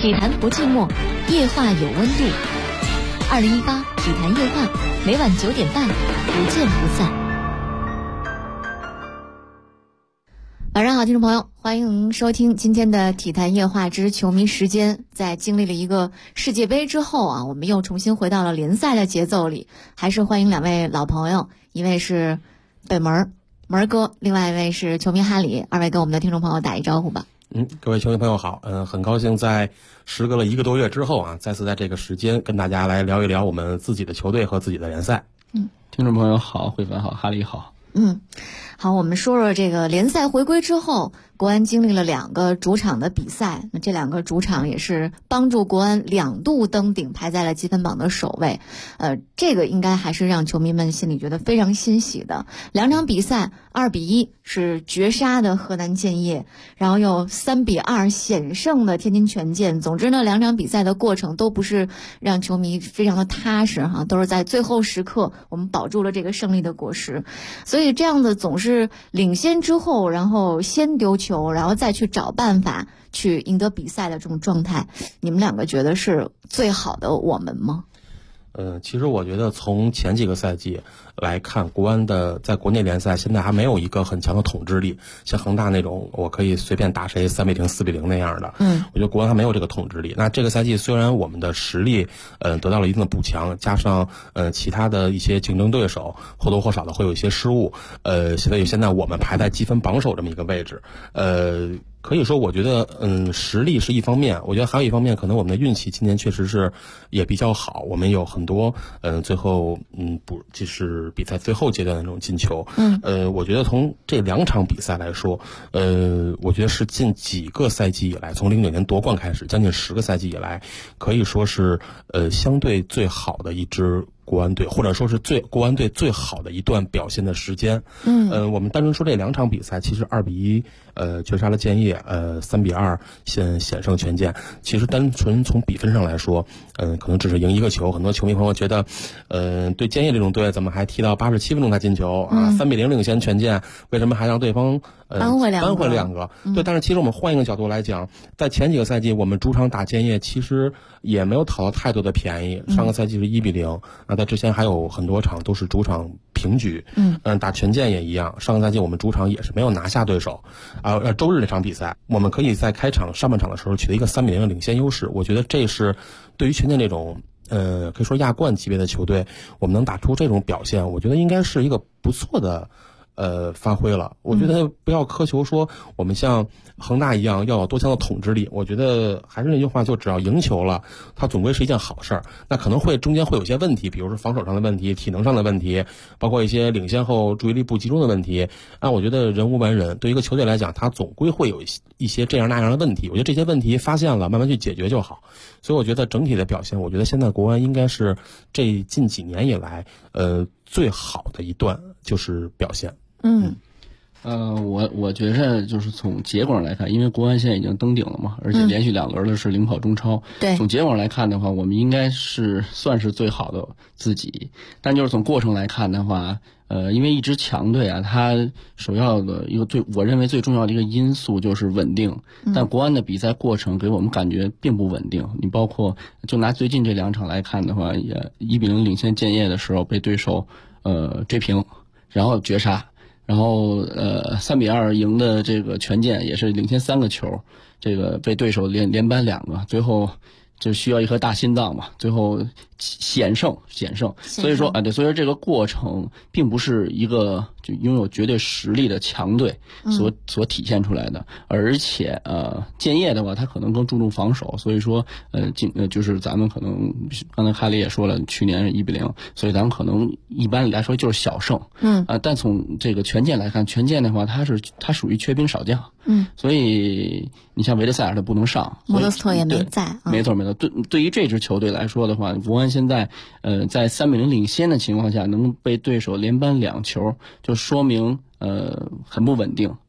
体坛不寂寞，夜话有温度。2018体坛夜话，每晚9点半，不见不散。晚上好，听众朋友，欢迎收听今天的体坛夜话之球迷时间。在经历了一个世界杯之后啊，我们又重新回到了联赛的节奏里。还是欢迎两位老朋友，一位是北门哥，另外一位是球迷哈里，二位跟我们的听众朋友打一招呼吧。 各位球迷朋友好，很高兴在时隔了1个多月之后啊，再次在这个时间跟大家来聊一聊我们自己的球队和自己的联赛。 听众朋友好，慧凡好，哈里好。 好，我们说说这个联赛回归之后，国安经历了2个主场的比赛，那这2个主场也是帮助国安2度登顶，排在了积分榜的首位。这个应该还是让球迷们心里觉得非常欣喜的。2场比赛，2比1是绝杀的河南建业，然后又3比2险胜的天津权健。总之呢，2场比赛的过程都不是让球迷非常的踏实哈，都是在最后时刻我们保住了这个胜利的果实。所以这样的总是领先之后，然后先丢球，然后再去找办法去赢得比赛的这种状态，你们2个觉得是最好的我们吗？ 其实我觉得从前几个赛季来看，国安的在国内联赛现在还没有一个很强的统治力，像恒大那种我可以随便打谁3比0、4比0那样的。我觉得国安还没有这个统治力。那这个赛季虽然我们的实力得到了一定的补强，加上其他的一些竞争对手或多或少的会有一些失误，现在我们排在积分榜首这么一个位置。可以说我觉得实力是一方面，我觉得还有一方面可能我们的运气今年确实是也比较好，我们有很多最后就是比赛最后阶段的那种进球。我觉得从这2场比赛来说，我觉得是近几个赛季以来，从09年夺冠开始，将近10个赛季以来，可以说是相对最好的一支国安队，或者说是国安队最好的一段表现的时间。我们单纯说这2场比赛，其实2比1绝杀了建业，3比2险胜权健。其实单纯从比分上来说，可能只是赢1个球。很多球迷朋友觉得，对建业这种队怎么还踢到87分钟才进球啊？3比0领先权健，为什么还让对方扳回2个？ 对，但是其实我们换一个角度来讲，在前几个赛季我们主场打建业其实也没有讨到太多的便宜。上个赛季是1比0，那在之前还有很多场都是主场平局。打权健也一样，上个赛季我们主场也是没有拿下对手。周日这场比赛，我们可以在开场上半场的时候取得一个3比0的领先优势。我觉得这是对于权健这种可以说亚冠级别的球队，我们能打出这种表现，我觉得应该是一个不错的发挥了。我觉得不要苛求说我们像恒大一样要有多强的统治力，我觉得还是那句话，就只要赢球了，它总归是一件好事儿。那可能中间会有些问题，比如说防守上的问题、体能上的问题，包括一些领先后注意力不集中的问题。我觉得人无完人，对一个球队来讲，它总归会有一些这样那样的问题。我觉得这些问题发现了，慢慢去解决就好。所以我觉得整体的表现，我觉得现在国安应该是这近几年以来最好的一段就是表现。 我觉得就是从结果上来看，因为国安现在已经登顶了嘛，而且连续2轮的是领跑中超。 对， 从结果上来看的话，我们应该算是最好的自己。但就是从过程来看的话，因为一支强队啊，它首要的一个我认为最重要的一个因素就是稳定。但国安的比赛过程给我们感觉并不稳定。你包括就拿最近这2场来看的话，也1比0领先建业的时候被对手追平，然后绝杀。然后3比2赢的这个权健也是领先3个球，这个被对手连扳2个，最后就需要一颗大心脏嘛，最后险胜。所以说所以说这个过程并不是一个就拥有绝对实力的强队所体现出来的。而且建业的话，他可能更注重防守，所以说就是咱们可能刚才哈里也说了，去年是1比0，所以咱们可能一般来说就是小胜。但从这个权健来看，权健的话他属于缺兵少将。所以你像维德塞尔他不能上， 莫德斯托也没在。 没错。对于这支球队来说的话，国安现在在3比0领先的情况下能被对手连扳2球，就说明很不稳定。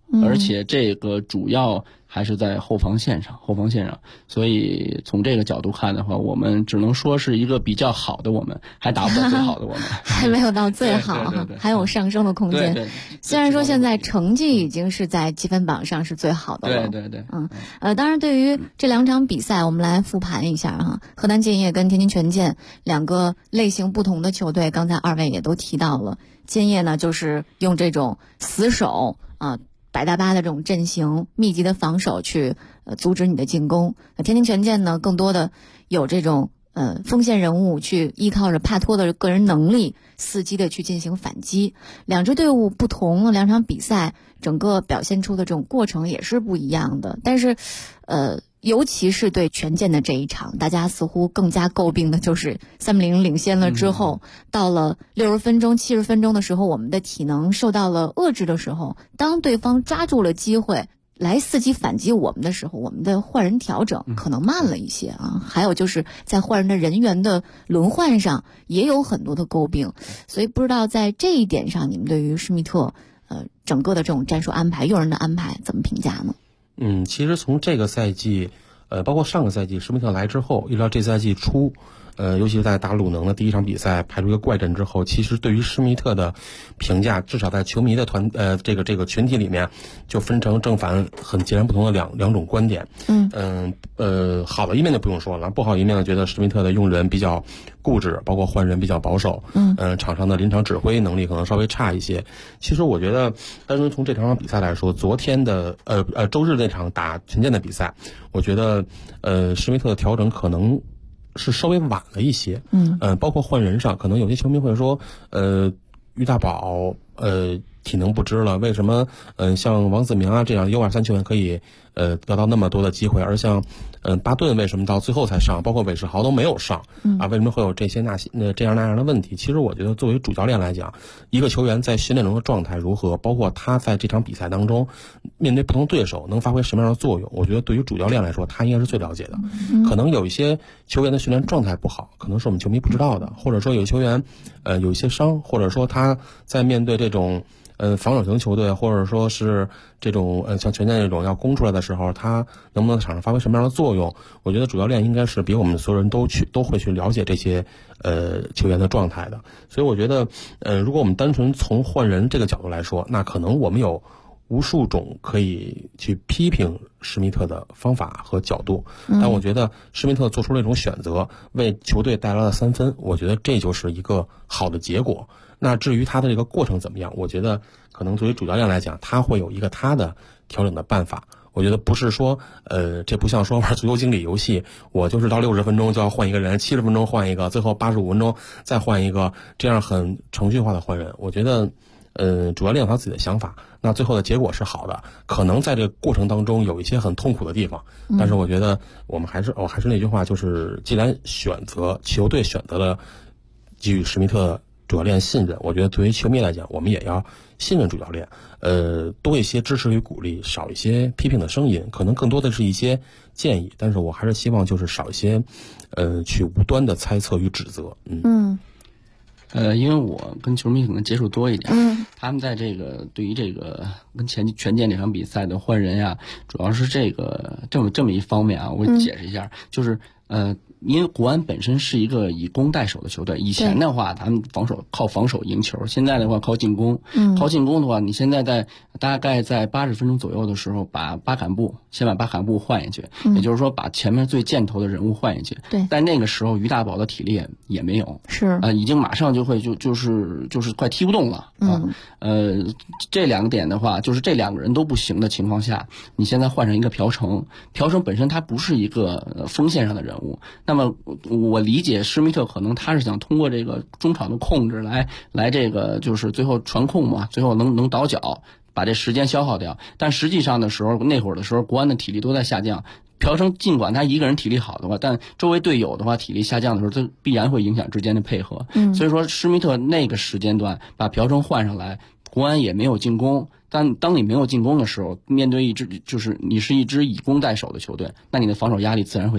而且这个主要还是在后防线上，所以从这个角度看的话，我们只能说是一个比较好的我们，还达不到最好的我们， 还没有到最好， 对， 还有上升的空间。 对， 虽然说现在成绩已经是在积分榜上是最好的了， 对， 当然对于这2场比赛，我们来复盘一下哈。河南建业跟天津权健2个类型不同的球队，刚才2位也都提到了。建业呢，就是用这种死守百大巴的这种阵型，密集的防守去阻止你的进攻。天津权健呢，更多的有这种锋线人物去依靠着帕托的个人能力，伺机的去进行反击。2支队伍不同，2场比赛整个表现出的这种过程也是不一样的。但是尤其是对权健的这一场，大家似乎更加诟病的就是3-0领先了之后，到了60分钟、70分钟的时候，我们的体能受到了遏制的时候，当对方抓住了机会来伺机反击我们的时候，我们的换人调整可能慢了一些啊。还有就是在换人的人员的轮换上也有很多的诟病，所以不知道在这一点上，你们对于施密特整个的这种战术安排、用人的安排怎么评价呢？ 其实从这个赛季，包括上个赛季施密特来之后，一直到这赛季初，尤其是在打鲁能的第1场比赛排出一个怪阵之后，其实对于施密特的评价，至少在球迷的这个群体里面，就分成正反很截然不同的两种观点。好的一面就不用说了，不好一面呢，觉得施密特的用人比较固执，包括换人比较保守。场上的临场指挥能力可能稍微差一些。其实我觉得，单纯从这场比赛来说，昨天的周日那场打权健的比赛，我觉得施密特的调整可能是稍微晚了一些。包括换人上，可能有些球迷会说，于大宝体能不支了，为什么像王子明啊这样U23球员可以得到那么多的机会，而像巴顿为什么到最后才上，包括韦世豪都没有上为什么会有这些这样那样的问题？其实我觉得作为主教练来讲，一个球员在训练中的状态如何，包括他在这场比赛当中面对不同对手能发挥什么样的作用，我觉得对于主教练来说他应该是最了解的。可能有一些球员的训练状态不好，可能是我们球迷不知道的，或者说有球员有一些伤，或者说他在面对这种防守型球队，或者说是这种像权健这种要攻出来的时候，他能不能在场上发挥什么样的作用？我觉得主教练应该是比我们所有人都会去了解这些球员的状态的。所以我觉得如果我们单纯从换人这个角度来说，那可能我们有无数种可以去批评施密特的方法和角度，但我觉得施密特做出了一种选择，为球队带来了3分，我觉得这就是一个好的结果。那至于他的这个过程怎么样，我觉得可能作为主教练来讲，他会有一个他的调整的办法。我觉得不是说这不像说玩足球经理游戏，我就是到60分钟就要换一个人，70分钟换一个，最后85分钟再换一个，这样很程序化的换人。我觉得主教练有他自己的想法，那最后的结果是好的，可能在这个过程当中有一些很痛苦的地方，但是我觉得我还是那句话，就是既然球队选择了给予施密特主教练信任，我觉得对于球迷来讲，我们也要信任主教练，多一些支持与鼓励，少一些批评的声音，可能更多的是一些建议，但是我还是希望就是少一些去无端的猜测与指责。 因为我跟球迷可能接触多一点，他们在这个对于这个跟权健这场比赛的换人呀，主要是这么一方面啊，我解释一下，就是因为国安本身是一个以攻代守的球队，以前的话咱们靠防守赢球，现在的话靠进攻。靠进攻的话，你现在大概在80分钟左右的时候，先把巴坎布换下去，也就是说把前面最箭头的人物换下去。 对。 但那个时候于大宝的体力也没有， 是已经马上就会就是快踢不动了啊。这2个点的话，就是这2个人都不行的情况下，你现在换上一个朴成本身他不是一个锋线上的人物。那么我理解施密特可能他是想通过这个中场的控制来这个就是最后传控嘛，最后能倒脚，把这时间消耗掉。但实际上的时候，那会儿的时候国安的体力都在下降，朴成尽管他一个人体力好的话，但周围队友的话体力下降的时候，这必然会影响之间的配合。所以说施密特那个时间段把朴成换上来，国安也没有进攻。但当你没有进攻的时候，面对你是一支以攻代守的球队，那你的防守压力自然会增大。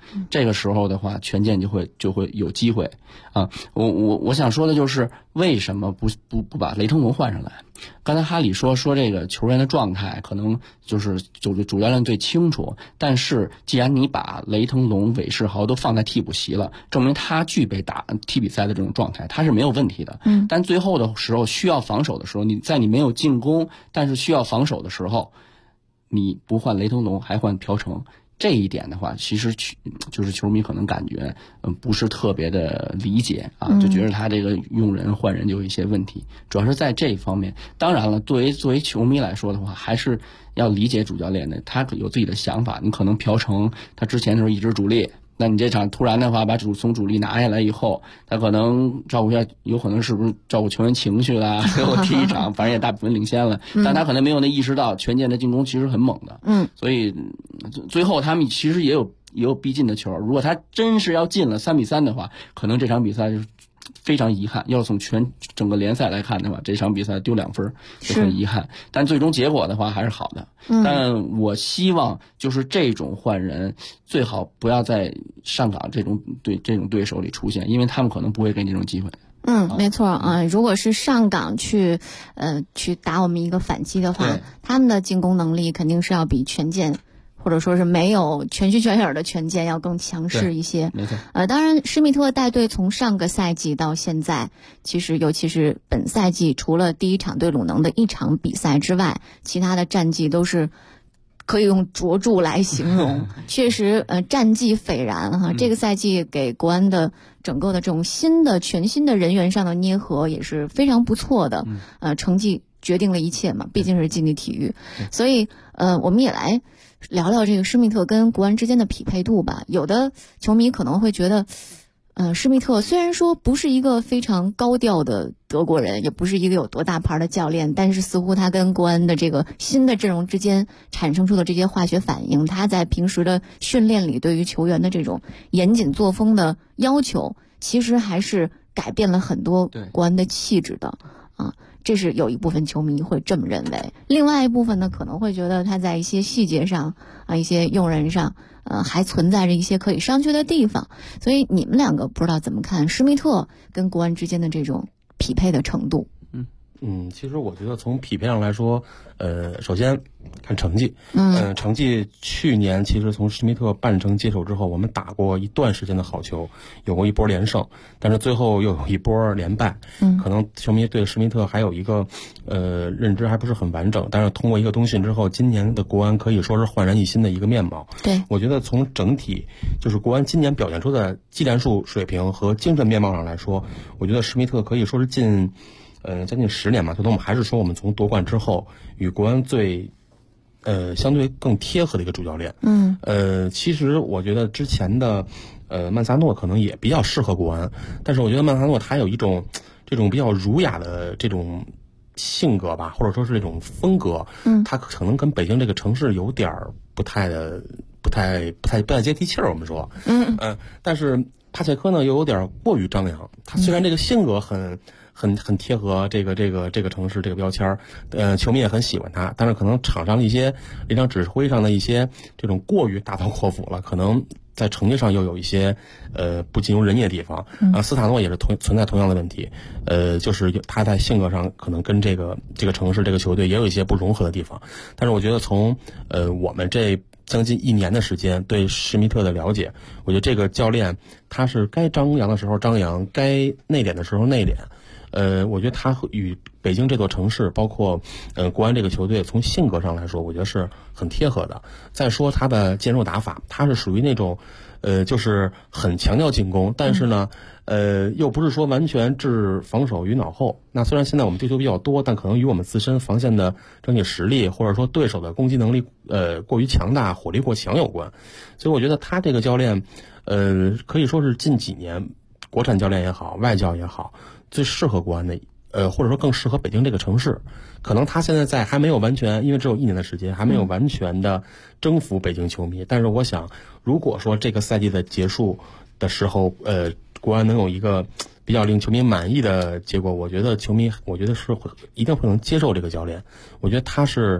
这个时候的话，权健就会有机会啊。我想说的就是为什么不把雷腾龙换上来？刚才哈里说这个球员的状态可能就是主教练最清楚，但是既然你把雷腾龙、韦世豪都放在替补席了，证明他具备踢比赛的这种状态，他是没有问题的。但最后的时候需要防守的时候，你没有进攻，但是需要防守的时候，你不换雷腾龙还换朴成。这一点的话，其实就是球迷可能感觉不是特别的理解啊，就觉得他这个用人换人就有一些问题，主要是在这一方面。当然了，作为球迷来说的话，还是要理解主教练的，他有自己的想法。你可能朴成他之前的时候一直主力，那你这场突然的话把从主力拿下来以后，他可能照顾一下，有可能是不是照顾球员情绪啦，最后踢一场反正也大部分领先了，但他可能没有意识到权健的进攻其实很猛的，所以最后他们其实也有逼近的球。如果他真是要进了3-3的话，可能这场比赛就非常遗憾。要从整个联赛来看的话，这场比赛丢2分就很遗憾，但最终结果的话还是好的。但我希望就是这种换人最好不要在上港这种对手里出现，因为他们可能不会给你这种机会。 没错啊。如果是上港去打我们一个反击的话，他们的进攻能力肯定是要比权健或者说是没有全虚全影的权健要更强势一些。 没错。 当然施密特带队从上个赛季到现在，其实尤其是本赛季，除了第一场对鲁能的一场比赛之外，其他的战绩都是可以用卓著来形容。确实战绩斐然哈。这个赛季给国安的整个的这种全新的人员上的捏合也是非常不错的。成绩决定了一切嘛，毕竟是竞技体育。所以我们也来聊聊这个施密特跟国安之间的匹配度吧。有的球迷可能会觉得施密特虽然说不是一个非常高调的德国人，也不是一个有多大牌的教练，但是似乎他跟国安的这个新的阵容之间产生出的这些化学反应，他在平时的训练里对于球员的这种严谨作风的要求，其实还是改变了很多国安的气质的啊。这是有一部分球迷会这么认为，另外一部分呢可能会觉得他在一些细节上一些用人上还存在着一些可以商榷的地方。所以你们两个不知道怎么看施密特跟国安之间的这种匹配的程度？ 其实我觉得从匹配上来说，首先看成绩。成绩去年其实从施密特半程接手之后，我们打过一段时间的好球，有过一波连胜，但是最后又有一波连败。可能球迷对施密特还有一个认知还不是很完整，但是通过一个冬训之后，今年的国安可以说是焕然一新的一个面貌。 对， 我觉得从整体就是国安今年表现出的技战术水平和精神面貌上来说，我觉得施密特可以说是将近10年嘛，就我们还是说我们从夺冠之后与国安最相对更贴合的一个主教练。其实我觉得之前的曼萨诺可能也比较适合国安，但是我觉得曼萨诺他有一种这种比较儒雅的这种性格吧，或者说是这种风格，他可能跟北京这个城市有点不太接地气儿，我们说。但是帕切科呢又有点过于张扬，他虽然这个性格很贴合这个城市这个标签球迷也很喜欢他，但是可能场上一些临场指挥上的一些这种过于大刀阔斧了，可能在成绩上又有一些不尽如人意的地方。斯塔诺也是存在同样的问题，就是他在性格上可能跟这个城市这个球队也有一些不融合的地方。但是我觉得从我们这将近1年的时间对施密特的了解，我觉得这个教练他是该张扬的时候张扬，该内敛的时候内敛。我觉得他与北京这座城市，包括国安这个球队，从性格上来说，我觉得是很贴合的。再说他的坚守打法，他是属于那种就是很强调进攻，但是呢又不是说完全置防守于脑后。那虽然现在我们丢球比较多，但可能与我们自身防线的整体实力，或者说对手的攻击能力过于强大，火力过强有关。所以我觉得他这个教练可以说是近几年国产教练也好，外教也好，最适合国安的或者说更适合北京这个城市。可能他现在还没有完全，因为只有1年的时间，还没有完全的征服北京球迷。但是我想，如果说这个赛季的结束的时候，国安能有一个比较令球迷满意的结果，我觉得球迷是一定会能接受这个教练。我觉得他是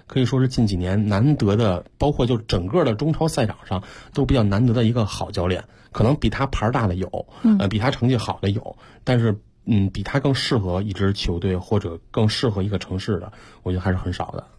可以说是近几年难得的，包括就整个的中超赛场上都比较难得的一个好教练。可能比他牌大的有，比他成绩好的有，但是比他更适合一支球队或者更适合一个城市的，我觉得还是很少的。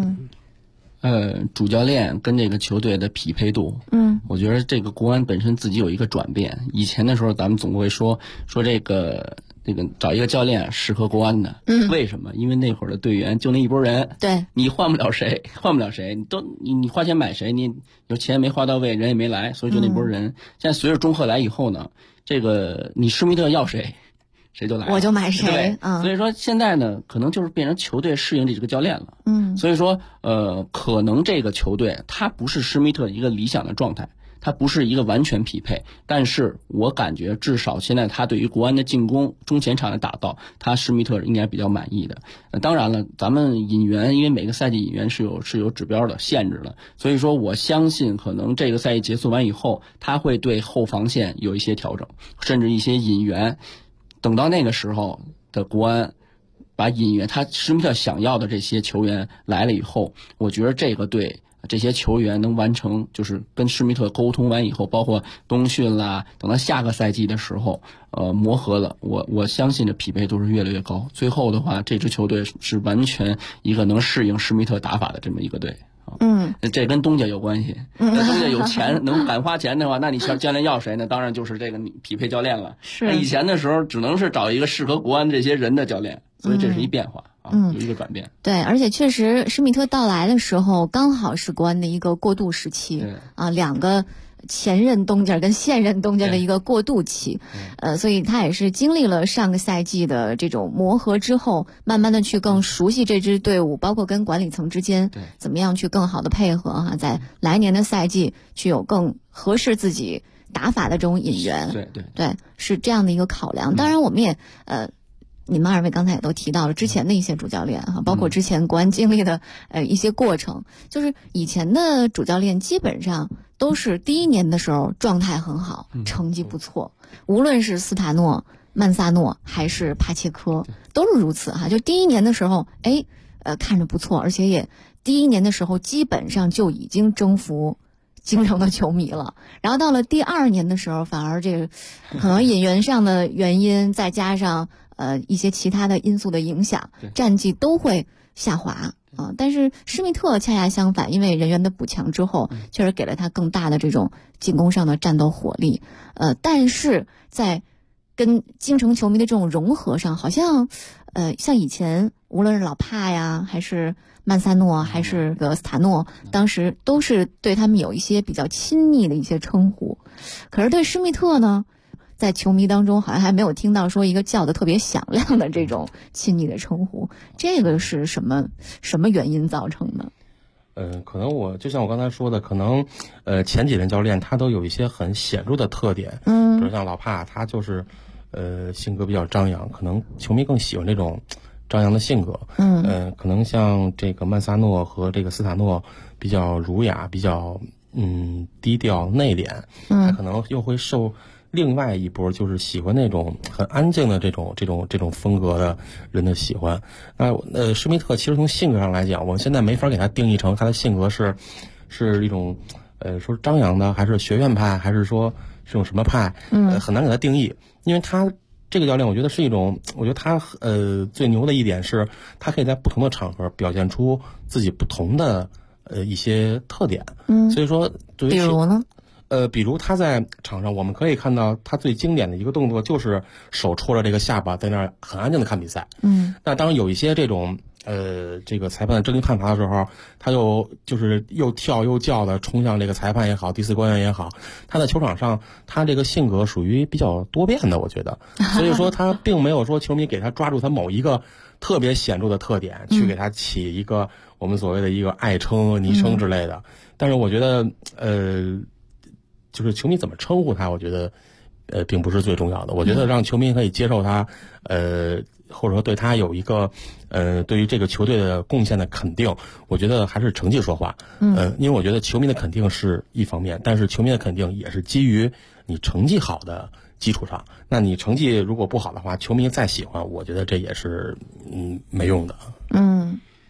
主教练跟这个球队的匹配度，我觉得这个国安本身自己有一个转变。以前的时候，咱们总会说这个找一个教练适合国安的，为什么？因为那会儿的队员就那一拨人， 对， 你换不了谁，你花钱买谁，你有钱没花到位，人也没来，所以就那拨人。现在随着中赫来以后呢，这个你施密特要谁就来， 我就买谁。 所以说现在呢，可能就是变成球队适应这个教练了。所以说可能这个球队他不是施密特一个理想的状态，他不是一个完全匹配，但是我感觉至少现在他对于国安的进攻中前场的打造，他施密特应该比较满意的。当然了，咱们引援因为每个赛季引援是有指标的限制的，所以说我相信可能这个赛季结束完以后，他会对后防线有一些调整，甚至一些引援。等到那个时候的国安把引援他施密特想要的这些球员来了以后，我觉得这个队这些球员能完成，就是跟施密特沟通完以后，包括冬训啦，等到下个赛季的时候磨合了，我相信这匹配度是越来越高。最后的话，这支球队是完全一个能适应施密特打法的这么一个队。这跟东家有关系。那东家有钱，能敢花钱的话，那你教练要谁呢？当然就是这个匹配教练了。 是。 以前的时候只能是找一个适合国安这些人的教练，所以这是一变化有一个转变。 对，而且确实施密特到来的时候，刚好是国安的一个过渡时期两个前任东家跟现任东家的一个过渡期，所以他也是经历了上个赛季的这种磨合之后，慢慢的去更熟悉这支队伍，包括跟管理层之间怎么样去更好的配合在来年的赛季去有更合适自己打法的这种引援。对，是这样的一个考量。当然我们也你们二位刚才也都提到了之前的一些主教练包括之前国安经历的一些过程，就是以前的主教练基本上都是第一年的时候状态很好，成绩不错，无论是斯塔诺、曼萨诺还是帕切科都是如此就第一年的时候看着不错，而且也第一年的时候基本上就已经征服京城的球迷了。然后到了第二年的时候，反而这个可能引援上的原因再加上一些其他的因素的影响，战绩都会下滑但是施密特恰恰相反，因为人员的补强之后，确实给了他更大的这种进攻上的战斗火力。但是在跟京城球迷的这种融合上，好像像以前无论是老帕呀，还是曼萨诺，还是个斯塔诺，当时都是对他们有一些比较亲昵的一些称呼。可是对施密特呢，在球迷当中好像还没有听到说一个叫的特别响亮的这种亲昵的称呼，这个是什么原因造成的？ 可能就像我刚才说的，可能前几任教练他都有一些很显著的特点，比如像老帕，他就是性格比较张扬，可能球迷更喜欢这种张扬的性格。可能像这个曼萨诺和这个斯塔诺比较儒雅，比较低调内敛，他可能又会受另外一波就是喜欢那种很安静的这种风格的人的喜欢。那施密特其实从性格上来讲，我现在没法给他定义成他的性格是一种说张扬的，还是学院派，还是说是种什么派，很难给他定义。因为他这个教练，我觉得是一种，我觉得他最牛的一点是，他可以在不同的场合表现出自己不同的一些特点。所以说对于比如呢？ 比如他在场上，我们可以看到他最经典的一个动作就是手戳着这个下巴，在那儿很安静的看比赛。那当然有一些这种这个裁判争议判罚的时候，他就是又跳又叫的冲向这个裁判也好，第四官员也好，他在球场上他这个性格属于比较多变的，我觉得。所以说他并没有说球迷给他抓住他某一个特别显著的特点，去给他起一个我们所谓的一个爱称、昵称之类的。但是我觉得就是球迷怎么称呼他，我觉得并不是最重要的。我觉得让球迷可以接受他，或者说对他有一个对于这个球队的贡献的肯定，我觉得还是成绩说话。因为我觉得球迷的肯定是一方面，但是球迷的肯定也是基于你成绩好的基础上。那你成绩如果不好的话，球迷再喜欢，我觉得这也是没用的。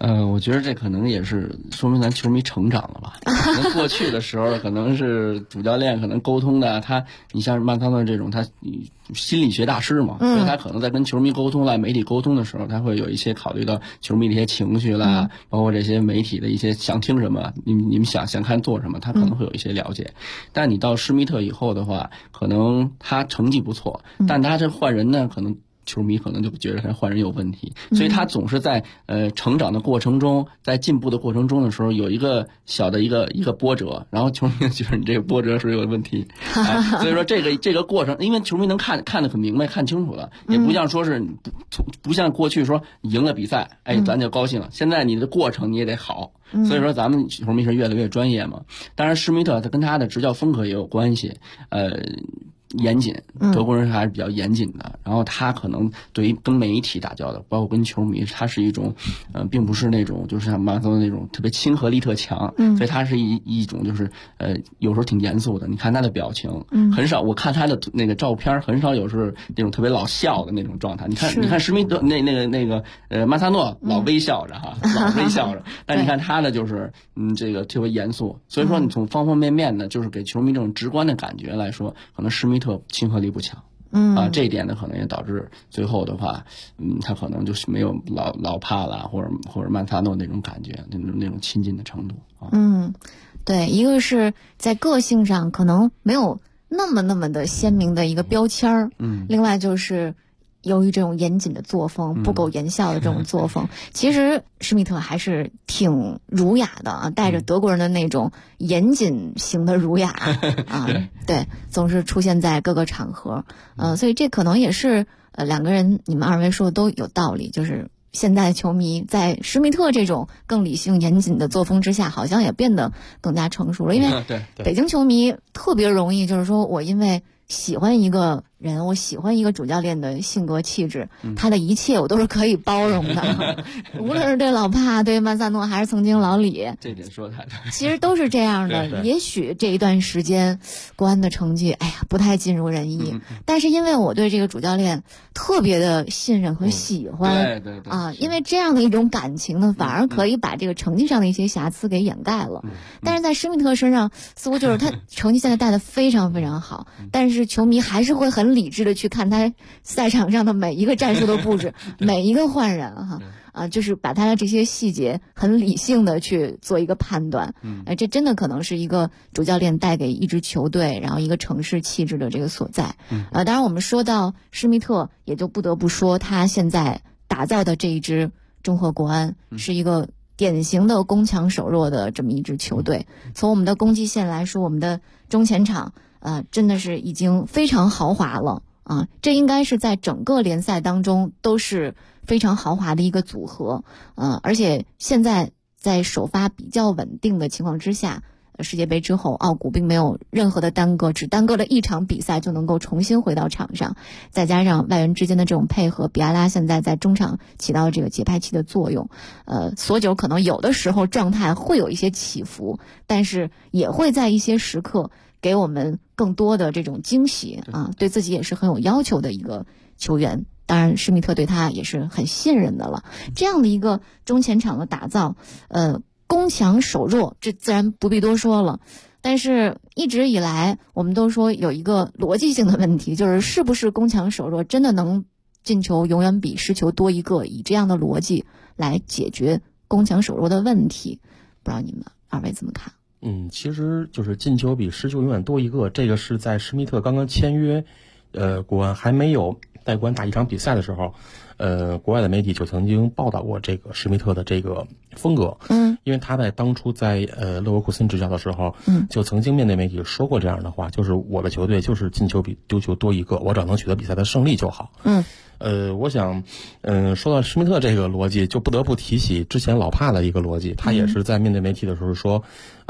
我觉得这可能也是说明咱球迷成长了吧。可能过去的时候，可能是主教练可能沟通的，你像曼萨诺这种，他心理学大师嘛，所以他可能在跟球迷沟通啦、媒体沟通的时候，他会有一些考虑到球迷的一些情绪啦，包括这些媒体的一些想听什么，你们想看做什么，他可能会有一些了解。但你到施密特以后的话，可能他成绩不错，但他这换人呢，可能球迷可能就觉得他换人有问题，所以他总是在成长的过程中，在进步的过程中的时候，有一个小的一个波折，然后球迷觉得你这个波折是有问题，所以说这个过程，因为球迷能看得很明白，看清楚了，也不像说是不像过去说赢了比赛，咱就高兴了。现在你的过程你也得好，所以说咱们球迷是越来越专业嘛。当然，施密特他跟他的执教风格也有关系，严谨，德国人还是比较严谨的。然后他可能对于跟媒体打交道，包括跟球迷，他是一种，并不是那种就是像马拉松那种特别亲和力特强，所以他是一种就是有时候挺严肃的。你看他的表情，很少，我看他的那个照片，很少有是那种特别老笑的那种状态。你看施密特那个曼萨诺老微笑着哈，老微笑着，但你看他的就是这个特别严肃。所以说你从方方面面的，就是给球迷这种直观的感觉来说，可能施密特亲和力不强。这一点呢，可能也导致最后的话，他可能就是没有老帕啦或者曼萨诺那种感觉，那种亲近的程度啊。 对，一个是在个性上可能没有那么的鲜明的一个标签儿，另外就是由于这种严谨的作风，不苟言笑的这种作风，其实施密特还是挺儒雅的啊，带着德国人的那种严谨型的儒雅啊，对，总是出现在各个场合，所以这可能也是两个人你们二位说的都有道理，就是现在球迷在施密特这种更理性严谨的作风之下，好像也变得更加成熟了，因为北京球迷特别容易就是说我因为喜欢一个人，我喜欢一个主教练的性格气质，他的一切我都是可以包容的，无论是对老帕、对曼萨诺，还是曾经老李， 这点说太对， 其实都是这样的。也许这一段时间国安的成绩，不太尽如人意，但是因为我对这个主教练特别的信任和喜欢， 对因为这样的一种感情呢，反而可以把这个成绩上的一些瑕疵给掩盖了。但是在施密特身上，似乎就是他成绩现在带得非常非常好，但是球迷还是会很理智的去看他赛场上的每一个战术的布置，每一个换人就是把他的这些细节很理性的去做一个判断。这真的可能是一个主教练带给一支球队，然后一个城市气质的这个所在。当然我们说到施密特，也就不得不说他现在打造的这一支中赫国安是一个典型的攻强守弱的这么一支球队。从我们的攻击线来说，我们的中前场真的是已经非常豪华了啊！这应该是在整个联赛当中都是非常豪华的一个组合，而且现在在首发比较稳定的情况之下，世界杯之后奥古并没有任何的耽搁，只耽搁了一场比赛就能够重新回到场上，再加上外援之间的这种配合，比阿拉现在在中场起到这个节拍器的作用，索久可能有的时候状态会有一些起伏，但是也会在一些时刻给我们更多的这种惊喜啊，对自己也是很有要求的一个球员。当然施密特对他也是很信任的了。这样的一个中前场的打造，攻强守弱，这自然不必多说了。但是一直以来我们都说有一个逻辑性的问题，就是是不是攻强守弱真的能进球永远比失球多一个，以这样的逻辑来解决攻强守弱的问题，不知道你们二位怎么看？ 其实就是进球比失球永远多一个，这个是在施密特刚刚签约国安还没有带国安打一场比赛的时候，国外的媒体就曾经报道过这个施密特的这个风格。因为他在当初在勒沃库森执教的时候，就曾经面对媒体说过这样的话，就是我的球队就是进球比丢球多一个，我只要能取得比赛的胜利就好。我想说到施密特这个逻辑，就不得不提起之前老帕的一个逻辑，他也是在面对媒体的时候说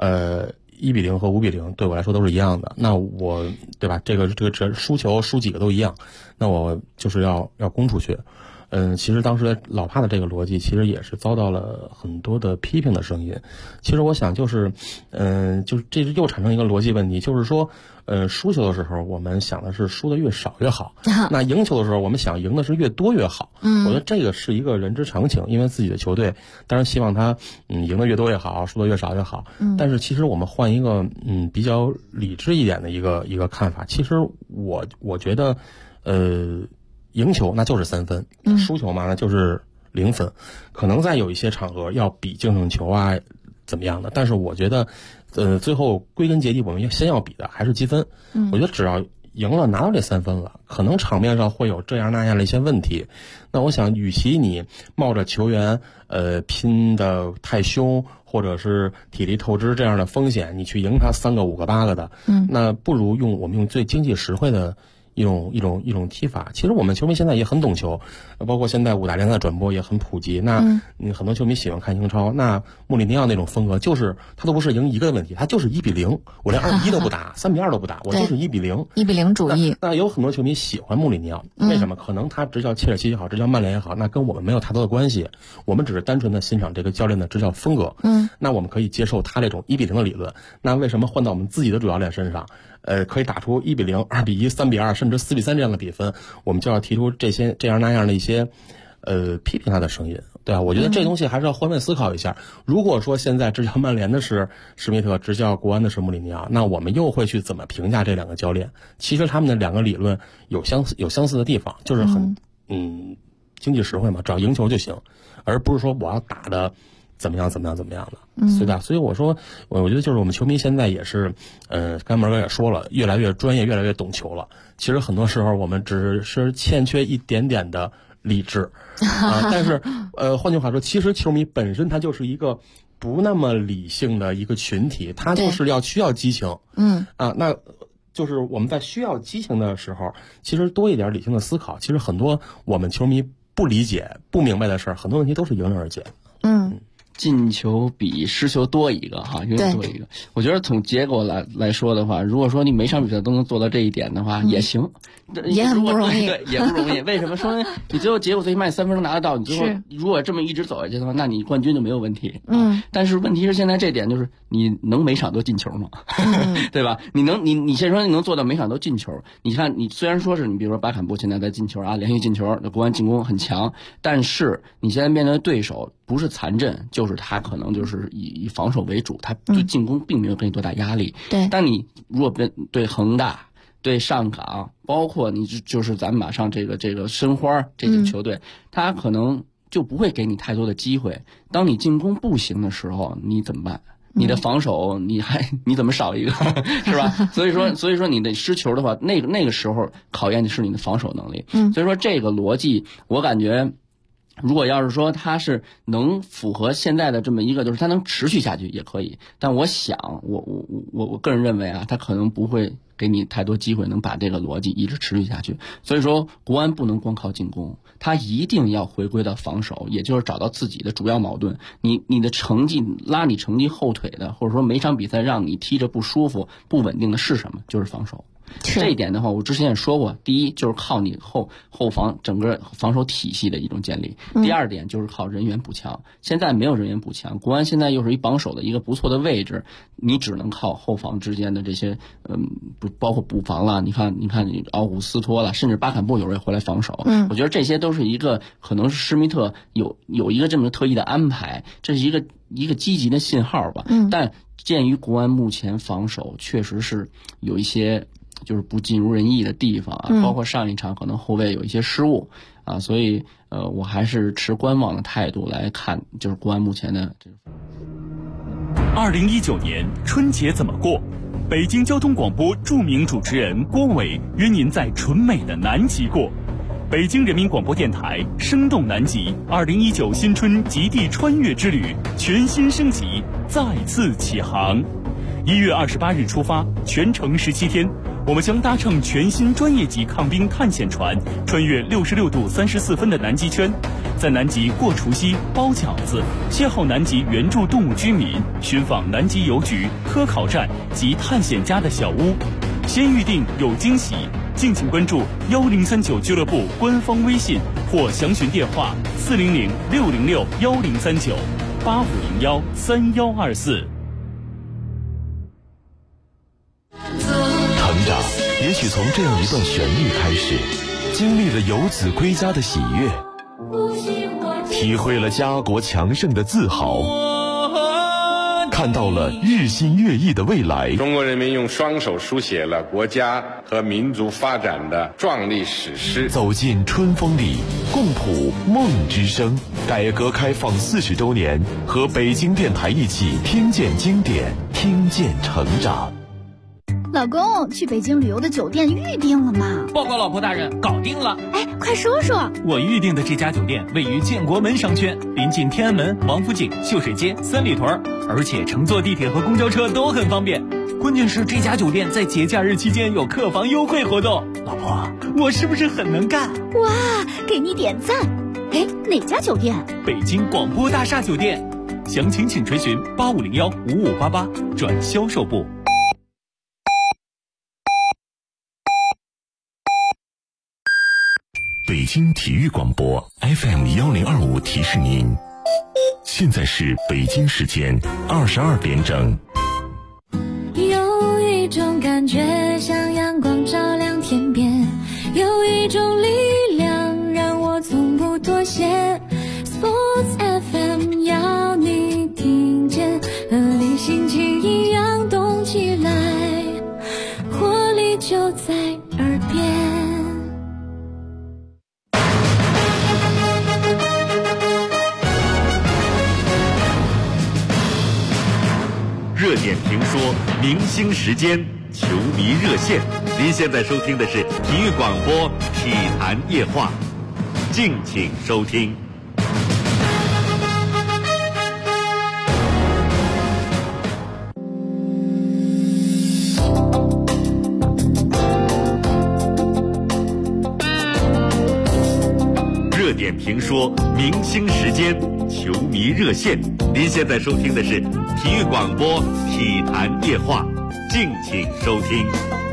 1-0和5-0对我来说都是一样的，那我对吧，这个输球输几个都一样，那我就是要攻出去。 其实当时老帕的这个逻辑其实也是遭到了很多的批评的声音。其实我想就是这又产生一个逻辑问题，就是说输球的时候我们想的是输的越少越好，那赢球的时候我们想赢的是越多越好。我觉得这个是一个人之常情，因为自己的球队当然希望他赢的越多越好，输的越少越好。但是其实我们换一个比较理智一点的一个看法，其实我觉得赢球那就是3分，输球嘛那就是0分，可能在有一些场合要比净胜球啊怎么样的，但是我觉得最后归根结底我们先要比的还是积分。我觉得只要赢了拿到这3分了，可能场面上会有这样那样的一些问题，那我想与其你冒着球员拼的太凶或者是体力透支这样的风险，你去赢他3个5个8个的，那不如我们用最经济实惠的一种踢法。其实我们球迷现在也很懂球，包括现在5大联赛转播也很普及。那很多球迷喜欢看英超，那穆里尼奥那种风格就是他都不是赢一个的问题，他就是1比0，我连2比1都不打3比2都不打，我就是1比0，1 比0主义。 那有很多球迷喜欢穆里尼奥，为什么？可能他执教切尔西也好，执教曼联也好，那跟我们没有太多的关系，我们只是单纯的欣赏这个教练的执教风格。那我们可以接受他这种1比0的理论。那为什么换到我们自己的主教练身上，可以打出1比0、2比1、3比2，甚至4比3这样的比分，我们就要提出这样那样的一些批评他的声音，对吧？我觉得这东西还是要换位思考一下。如果说现在执教曼联的是施密特，执教国安的是穆里尼奥，那我们又会去怎么评价这2个教练？其实他们的2个理论有相似的地方，就是很经济实惠嘛，只要赢球就行，而不是说我要打的怎么样的，所以我说，我觉得就是我们球迷现在也是，刚门哥也说了，越来越专业，越来越懂球了。其实很多时候我们只是欠缺一点点的理智但是换句话说，其实球迷本身他就是一个不那么理性的一个群体，他就是需要激情。那就是我们在需要激情的时候，其实多一点理性的思考。其实很多我们球迷不理解、不明白的事儿，很多问题都是迎刃而解。 进球比失球多一个哈，永远多一个。我觉得从结果来说的话，如果说你每场比赛都能做到这一点的话，也行， 也很不容易， 对，也不容易。为什么说你最后结果最起码3分能拿得到？你最后如果这么一直走下去的话，那你冠军就没有问题。但是问题是现在这点就是你能每场都进球吗？对吧？你先说你能做到每场都进球？你看你虽然说是你比如说巴坎布现在在进球啊，连续进球，国安进攻很强，但是你现在面对的对手不是残阵，就是他可能就是以防守为主，他对进攻并没有给你多大压力。 对， 但你如果对恒大、对上港，包括你就是咱们马上这个申花这几个球队，他可能就不会给你太多的机会。当你进攻不行的时候，你怎么办？你的防守你怎么少一个是吧？所以说你的失球的话，那个时候考验的是你的防守能力。所以说这个逻辑，我感觉如果要是说它是能符合现在的这么一个，就是它能持续下去也可以。但我想，我个人认为啊，它可能不会给你太多机会能把这个逻辑一直持续下去。所以说，国安不能光靠进攻，他一定要回归到防守，也就是找到自己的主要矛盾。你的成绩拉你成绩后腿的，或者说每场比赛让你踢着不舒服、不稳定的是什么？就是防守。这一点的话，我之前也说过，第一就是靠你后防整个防守体系的一种建立，第二点就是靠人员补强。现在没有人员补强，国安现在又是一榜首的一个不错的位置，你只能靠后防之间的这些包括补防了，你看你奥古斯托了，甚至巴坎布有人回来防守。我觉得这些都是一个可能是施密特有一个这么特意的安排，这是一个积极的信号吧。但鉴于国安目前防守确实是有一些就是不尽如人意的地方啊，包括上一场可能后卫有一些失误啊，所以我还是持观望的态度来看，就是国安目前的这个。 2019年春节怎么过？北京交通广播著名主持人郭伟约您在纯美的南极过。北京人民广播电台生动南极2019新春极地穿越之旅全新升级，再次起航。1月28日出发，全程17天，我们将搭乘全新专业级抗冰探险船，穿越66度34分的南极圈，在南极过除夕、包饺子，邂逅南极原住动物居民，寻访南极邮局、科考站及探险家的小屋。先预定有惊喜， 敬请关注1039俱乐部官方微信或详询电话400-606-10398501-3124。 成长也许从这样一段旋律开始，经历了游子归家的喜悦，体会了家国强盛的自豪，看到了日新月异的未来。 中国人民用双手书写了国家和民族发展的壮丽史诗。 走进春风里，共谱梦之声。改革开放40周年，和北京电台一起听见经典，听见成长。 老公，去北京旅游的酒店预定了吗？ 报告老婆大人，搞定了。 哎，快说说。 我预定的这家酒店位于建国门商圈，临近天安门、王府井、秀水街、三里屯，而且乘坐地铁和公交车都很方便。关键是这家酒店在节假日期间有客房优惠活动。老婆，我是不是很能干？ 哇，给你点赞。哎，哪家酒店？ 北京广播大厦酒店。详情请垂询8501-5588转销售部。 北京体育广播 FM1025提示您，现在是北京时间22点整。 有一种感觉像阳光照亮天边，有一种力量让我从不妥协。 Sports FM 要你听见，和你心情一样动起来，活力就在耳边。 热点评说，明星时间，球迷热线。您现在收听的是体育广播体坛夜话，敬请收听。热点评说，明星时间，球迷热线。您现在收听的是体育广播体坛夜话，敬请收听。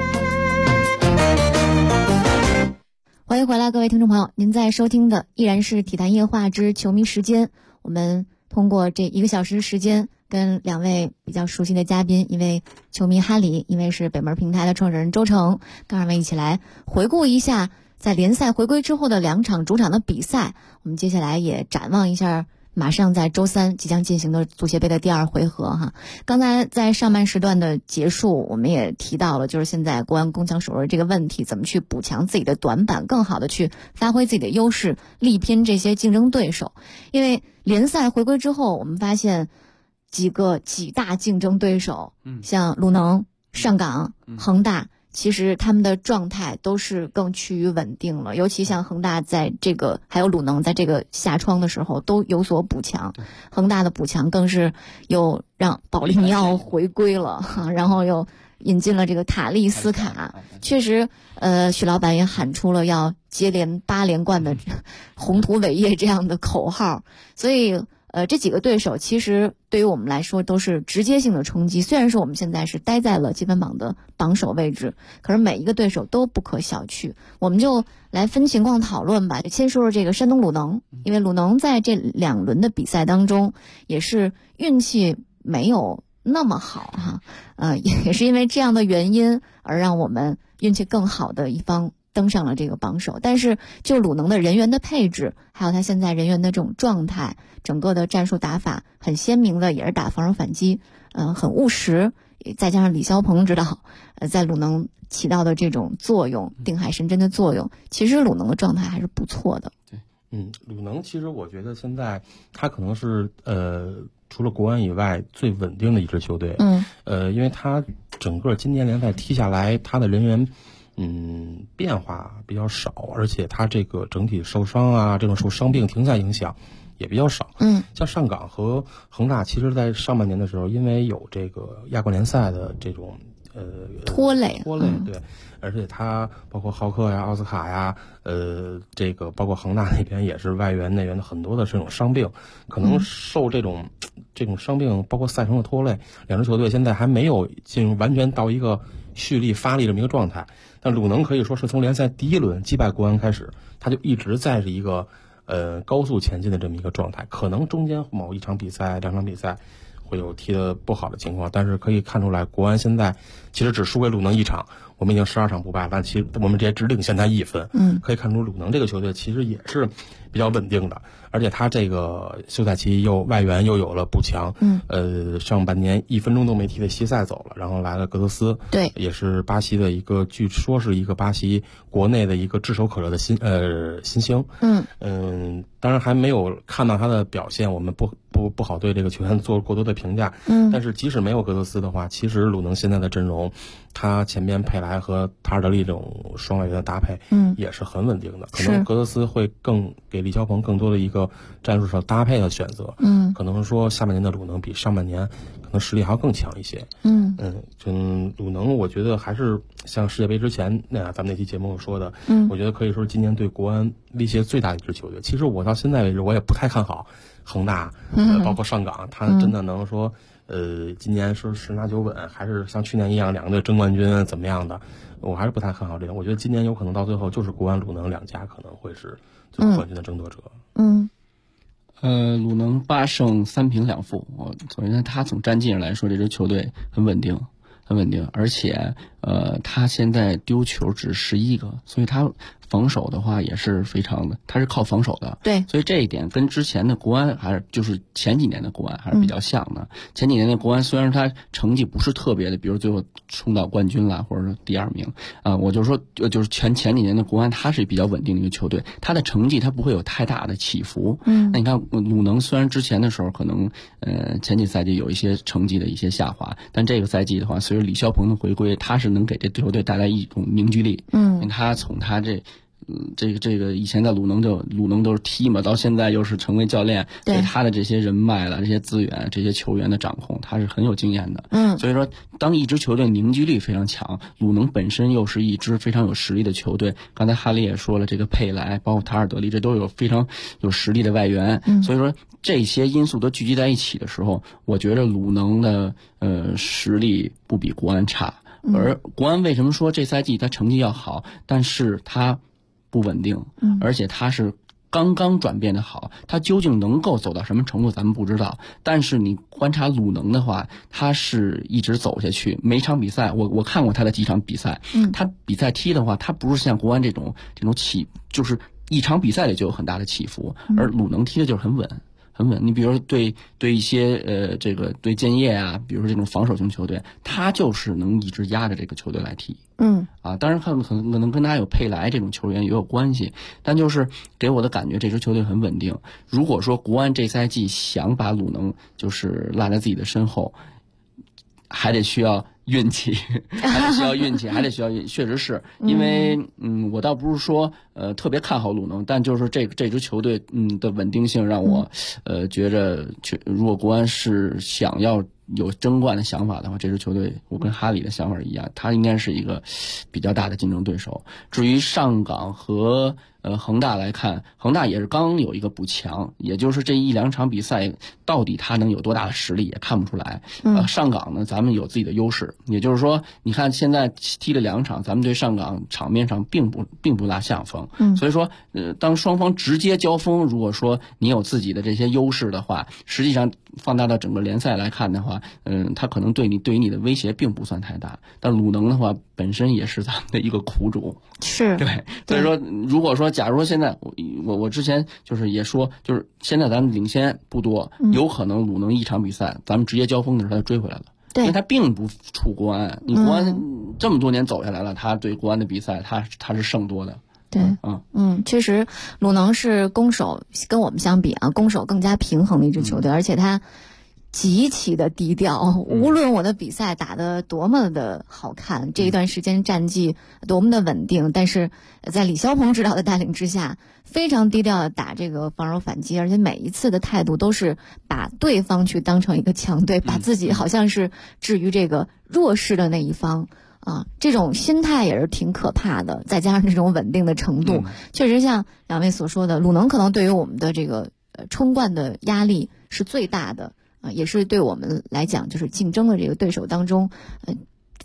欢迎回来，各位听众朋友，您在收听的依然是体坛夜话之球迷时间。我们通过这1个小时时间，跟2位比较熟悉的嘉宾，一位球迷哈里，一位是北门平台的创始人周成，跟2位一起来回顾一下在联赛回归之后的2场主场的比赛。我们接下来也展望一下马上在周3即将进行的足协杯的第2回合哈。刚才在上半时段的结束，我们也提到了，就是现在国安攻强守弱这个问题，怎么去补强自己的短板，更好的去发挥自己的优势，力拼这些竞争对手。因为联赛回归之后，我们发现几大竞争对手，像鲁能、上港、恒大，其实他们的状态都是更趋于稳定了，尤其像恒大在这个还有鲁能在这个下窗的时候都有所补强。恒大的补强更是又让保利尼奥回归了，然后又引进了这个塔利斯卡。确实许老板也喊出了要接连8连冠的宏图伟业这样的口号。所以这几个对手其实对于我们来说都是直接性的冲击。虽然说我们现在是待在了积分榜的榜首位置，可是每一个对手都不可小觑。我们就来分情况讨论吧。先说说这个山东鲁能，因为鲁能在这2轮的比赛当中也是运气没有那么好哈，也是因为这样的原因而让我们运气更好的一方登上了这个榜首。但是就鲁能的人员的配置，还有他现在人员的这种状态，整个的战术打法很鲜明的也是打防守反击，很务实，再加上李霄鹏指导在鲁能起到的这种作用，定海神针的作用，其实鲁能的状态还是不错的。 对，鲁能其实我觉得现在他可能是除了国安以外最稳定的一支球队。因为他整个今年联赛踢下来，他的人员变化比较少，而且他这个整体受伤啊，这种受伤病停赛影响也比较少。像上港和恒大，其实在上半年的时候，因为有这个亚冠联赛的这种拖累， 对，而且他包括浩克呀、奥斯卡呀，这个包括恒大那边也是外援内援的很多的这种伤病，可能受这种伤病，包括赛程的拖累，2支球队现在还没有进入完全到一个蓄力发力这么一个状态。 但鲁能可以说是从联赛第1轮击败国安开始，他就一直在一个高速前进的这么一个状态，可能中间某一场比赛、2场比赛会有踢得不好的情况，但是可以看出来，国安现在其实只输给鲁能1场，我们已经12场不败，但其实我们也只领先他1分。可以看出鲁能这个球队其实也是比较稳定的，而且他这个休赛期外援又有了补强。上半年1分钟都没踢的西塞走了，然后来了格德斯， 对， 也是巴西的一个，据说是一个巴西国内的一个炙手可热的新星。当然还没有看到他的表现，我们不好对这个球员做过多的评价。但是即使没有格德斯的话，其实鲁能现在的阵容，他前边佩莱和塔尔德利这种双外援的搭配，也是很稳定的。可能格德斯会更给李霄鹏更多的一个战术上搭配的选择。可能说下半年的鲁能比上半年可能实力还要更强一些。鲁能我觉得还是像世界杯之前那样，咱们那期节目说的，我觉得可以说是今年对国安威胁最大的一支球队。其实我到现在为止我也不太看好恒大，包括上港，他真的能说今年是拿9稳，还是像去年一样2个队争冠军怎么样的，我还是不太看好这个。我觉得今年有可能到最后就是国安鲁能2家可能会是最后冠军的争夺者。 鲁能8胜3平2负，所以呢，他从战绩上来说，这支球队很稳定，而且他现在丢球只11个，所以他防守的话也是非常的，他是靠防守的。 对， 所以这一点跟之前的国安还是就是前几年的国安还是比较像的。前几年的国安虽然他成绩不是特别的，比如最后冲到冠军啦，或者说第2名我就说就是前几年的国安，他是比较稳定的一个球队，他的成绩他不会有太大的起伏。那你看鲁能虽然之前的时候可能前几赛季有一些成绩的一些下滑，但这个赛季的话，随着李霄鹏的回归，他是能给这球队带来一种凝聚力。他从他这个以前在鲁能都是踢嘛，到现在又是成为教练，对他的这些人脉了、这些资源、这些球员的掌控，他是很有经验的。所以说，当一支球队凝聚力非常强，鲁能本身又是一支非常有实力的球队。刚才哈利也说了，这个佩莱包括塔尔德利，这都有非常有实力的外援。所以说，这些因素都聚集在一起的时候，我觉得鲁能的实力不比国安差。而国安为什么说这赛季他成绩要好，但是他不稳定，而且他是刚刚转变的好，他究竟能够走到什么程度咱们不知道。但是你观察鲁能的话，他是一直走下去，每场比赛我看过他的几场比赛，他比赛踢的话，他不是像国安这种起，就是一场比赛里就有很大的起伏，而鲁能踢的就是很稳。你比如说对一些这个对建业啊，比如说这种防守型球队，他就是能一直压着这个球队来踢。当然可能跟他有佩莱这种球员也有关系，但就是给我的感觉，这支球队很稳定。如果说国安这赛季想把鲁能就是落在自己的身后，还得需要运气，还得需要确实是因为我倒不是说特别看好鲁能，但就是这支球队的稳定性让我觉着如果国安是想要有争冠的想法的话，这支球队我跟哈里的想法一样，他应该是一个比较大的竞争对手。至于上港和恒大来看，恒大也是刚有一个补强，也就是这1-2场比赛到底他能有多大的实力也看不出来。上港呢，咱们有自己的优势，也就是说你看现在踢了2场，咱们对上港场面上并不拉下风。所以说当双方直接交锋，如果说你有自己的这些优势的话，实际上放大到整个联赛来看的话，他可能对于你的威胁并不算太大。但鲁能的话本身也是咱们的一个苦主， 是对。所以说如果说假如说现在我之前就是也说，就是现在咱们领先不多，有可能鲁能一场比赛咱们直接交锋的时候他就追回来了。因为他并不怵国安，你国安这么多年走下来了，他对国安的比赛他是胜多的。 对，确实，鲁能是攻守跟我们相比啊，攻守更加平衡的一支球队，而且他极其的低调。无论我的比赛打得多么的好看，这一段时间战绩多么的稳定，但是在李霄鹏指导的带领之下，非常低调的打这个防守反击，而且每一次的态度都是把对方去当成一个强队，把自己好像是置于这个弱势的那一方。这种心态也是挺可怕的，再加上这种稳定的程度，确实像两位所说的，鲁能可能对于我们的这个冲冠的压力是最大的，也是对我们来讲就是竞争的这个对手当中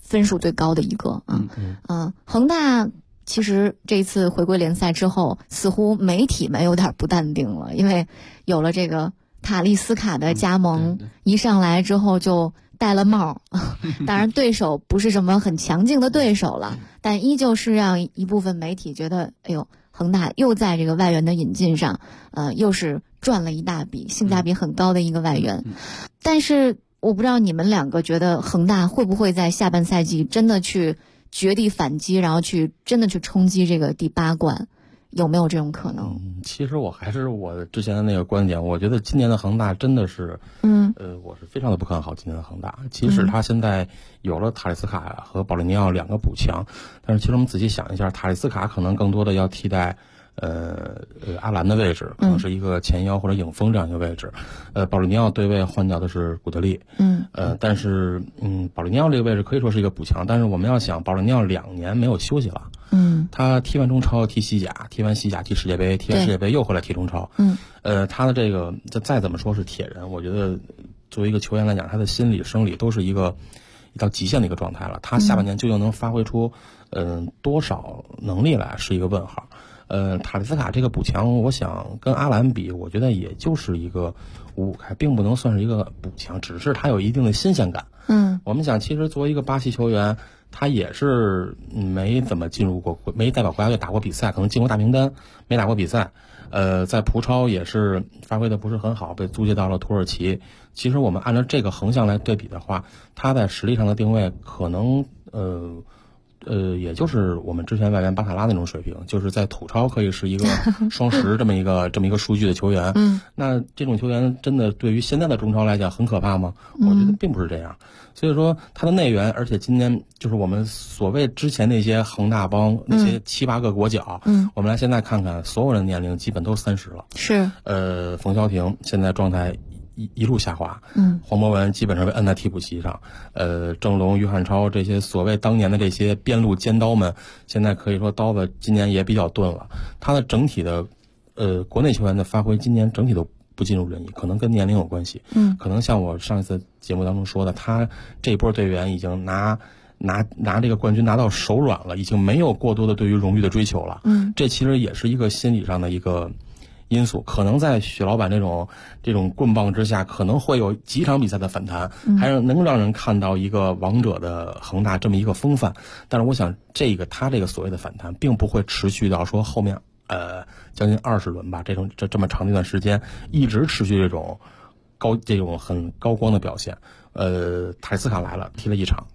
分数最高的一个恒大其实这次回归联赛之后，似乎媒体们有点不淡定了，因为有了这个塔利斯卡的加盟，一上来之后就戴了帽。当然对手不是什么很强劲的对手了，但依旧是让一部分媒体觉得，哎呦，恒大又在这个外援的引进上又是赚了一大笔，性价比很高的一个外援。但是我不知道你们两个觉得恒大会不会在下半赛季真的去绝地反击，然后真的去冲击这个第8冠，有没有这种可能？ 其实我还是我之前的那个观点，我觉得今年的恒大真的是，我是非常的不看好今年的恒大。即使他现在有了塔利斯卡和保利尼奥2个补强，但是其实我们仔细想一下，塔利斯卡可能更多的要替代阿兰的位置，可能是一个前腰或者影锋这样一个位置。保利尼奥对位换掉的是古德利。但是保利尼奥这个位置可以说是一个补强，但是我们要想，保利尼奥2年没有休息了。他踢完中超踢西甲，踢完西甲踢世界杯，踢完世界杯又回来踢中超。他的这个再怎么说是铁人，我觉得作为一个球员来讲，他的心理生理都是一到极限的一个状态了。他下半年究竟能发挥出多少能力来是一个问号。塔利斯卡这个补强，我想跟阿兰比，我觉得也就是一个5-5开，并不能算是一个补强，只是他有一定的新鲜感。我们想，其实作为一个巴西球员，他也是没怎么进入过，没代表国家队打过比赛，可能进过大名单，没打过比赛。在葡超也是发挥的不是很好，被租借到了土耳其。其实我们按照这个横向来对比的话，他在实力上的定位可能也就是我们之前外援巴塔拉那种水平，就是在土超可以是一个双10这么一个数据的球员。那这种球员真的对于现在的中超来讲很可怕吗？我觉得并不是这样。所以说他的内援，而且今年就是我们所谓之前那些恒大帮那些7、8个国脚，我们来现在看看，所有人年龄基本都30了。 是冯潇霆现在状态一路下滑，黄博文基本上被摁在替补席上，郑龙、于汉超这些所谓当年的这些边路尖刀们，现在可以说刀子今年也比较钝了。他的整体的国内球员的发挥今年整体都不尽如人意，可能跟年龄有关系。可能像我上一次节目当中说的，他这波队员已经拿这个冠军拿到手软了，已经没有过多的对于荣誉的追求了。这其实也是一个心理上的一个因素，可能在许老板这种棍棒之下，可能会有几场比赛的反弹，还是能让人看到一个王者的恒大这么一个风范。但是我想他这个所谓的反弹并不会持续到说后面将近20轮吧，这么长的一段时间一直持续这种很高光的表现。塔利斯卡来了，踢了一场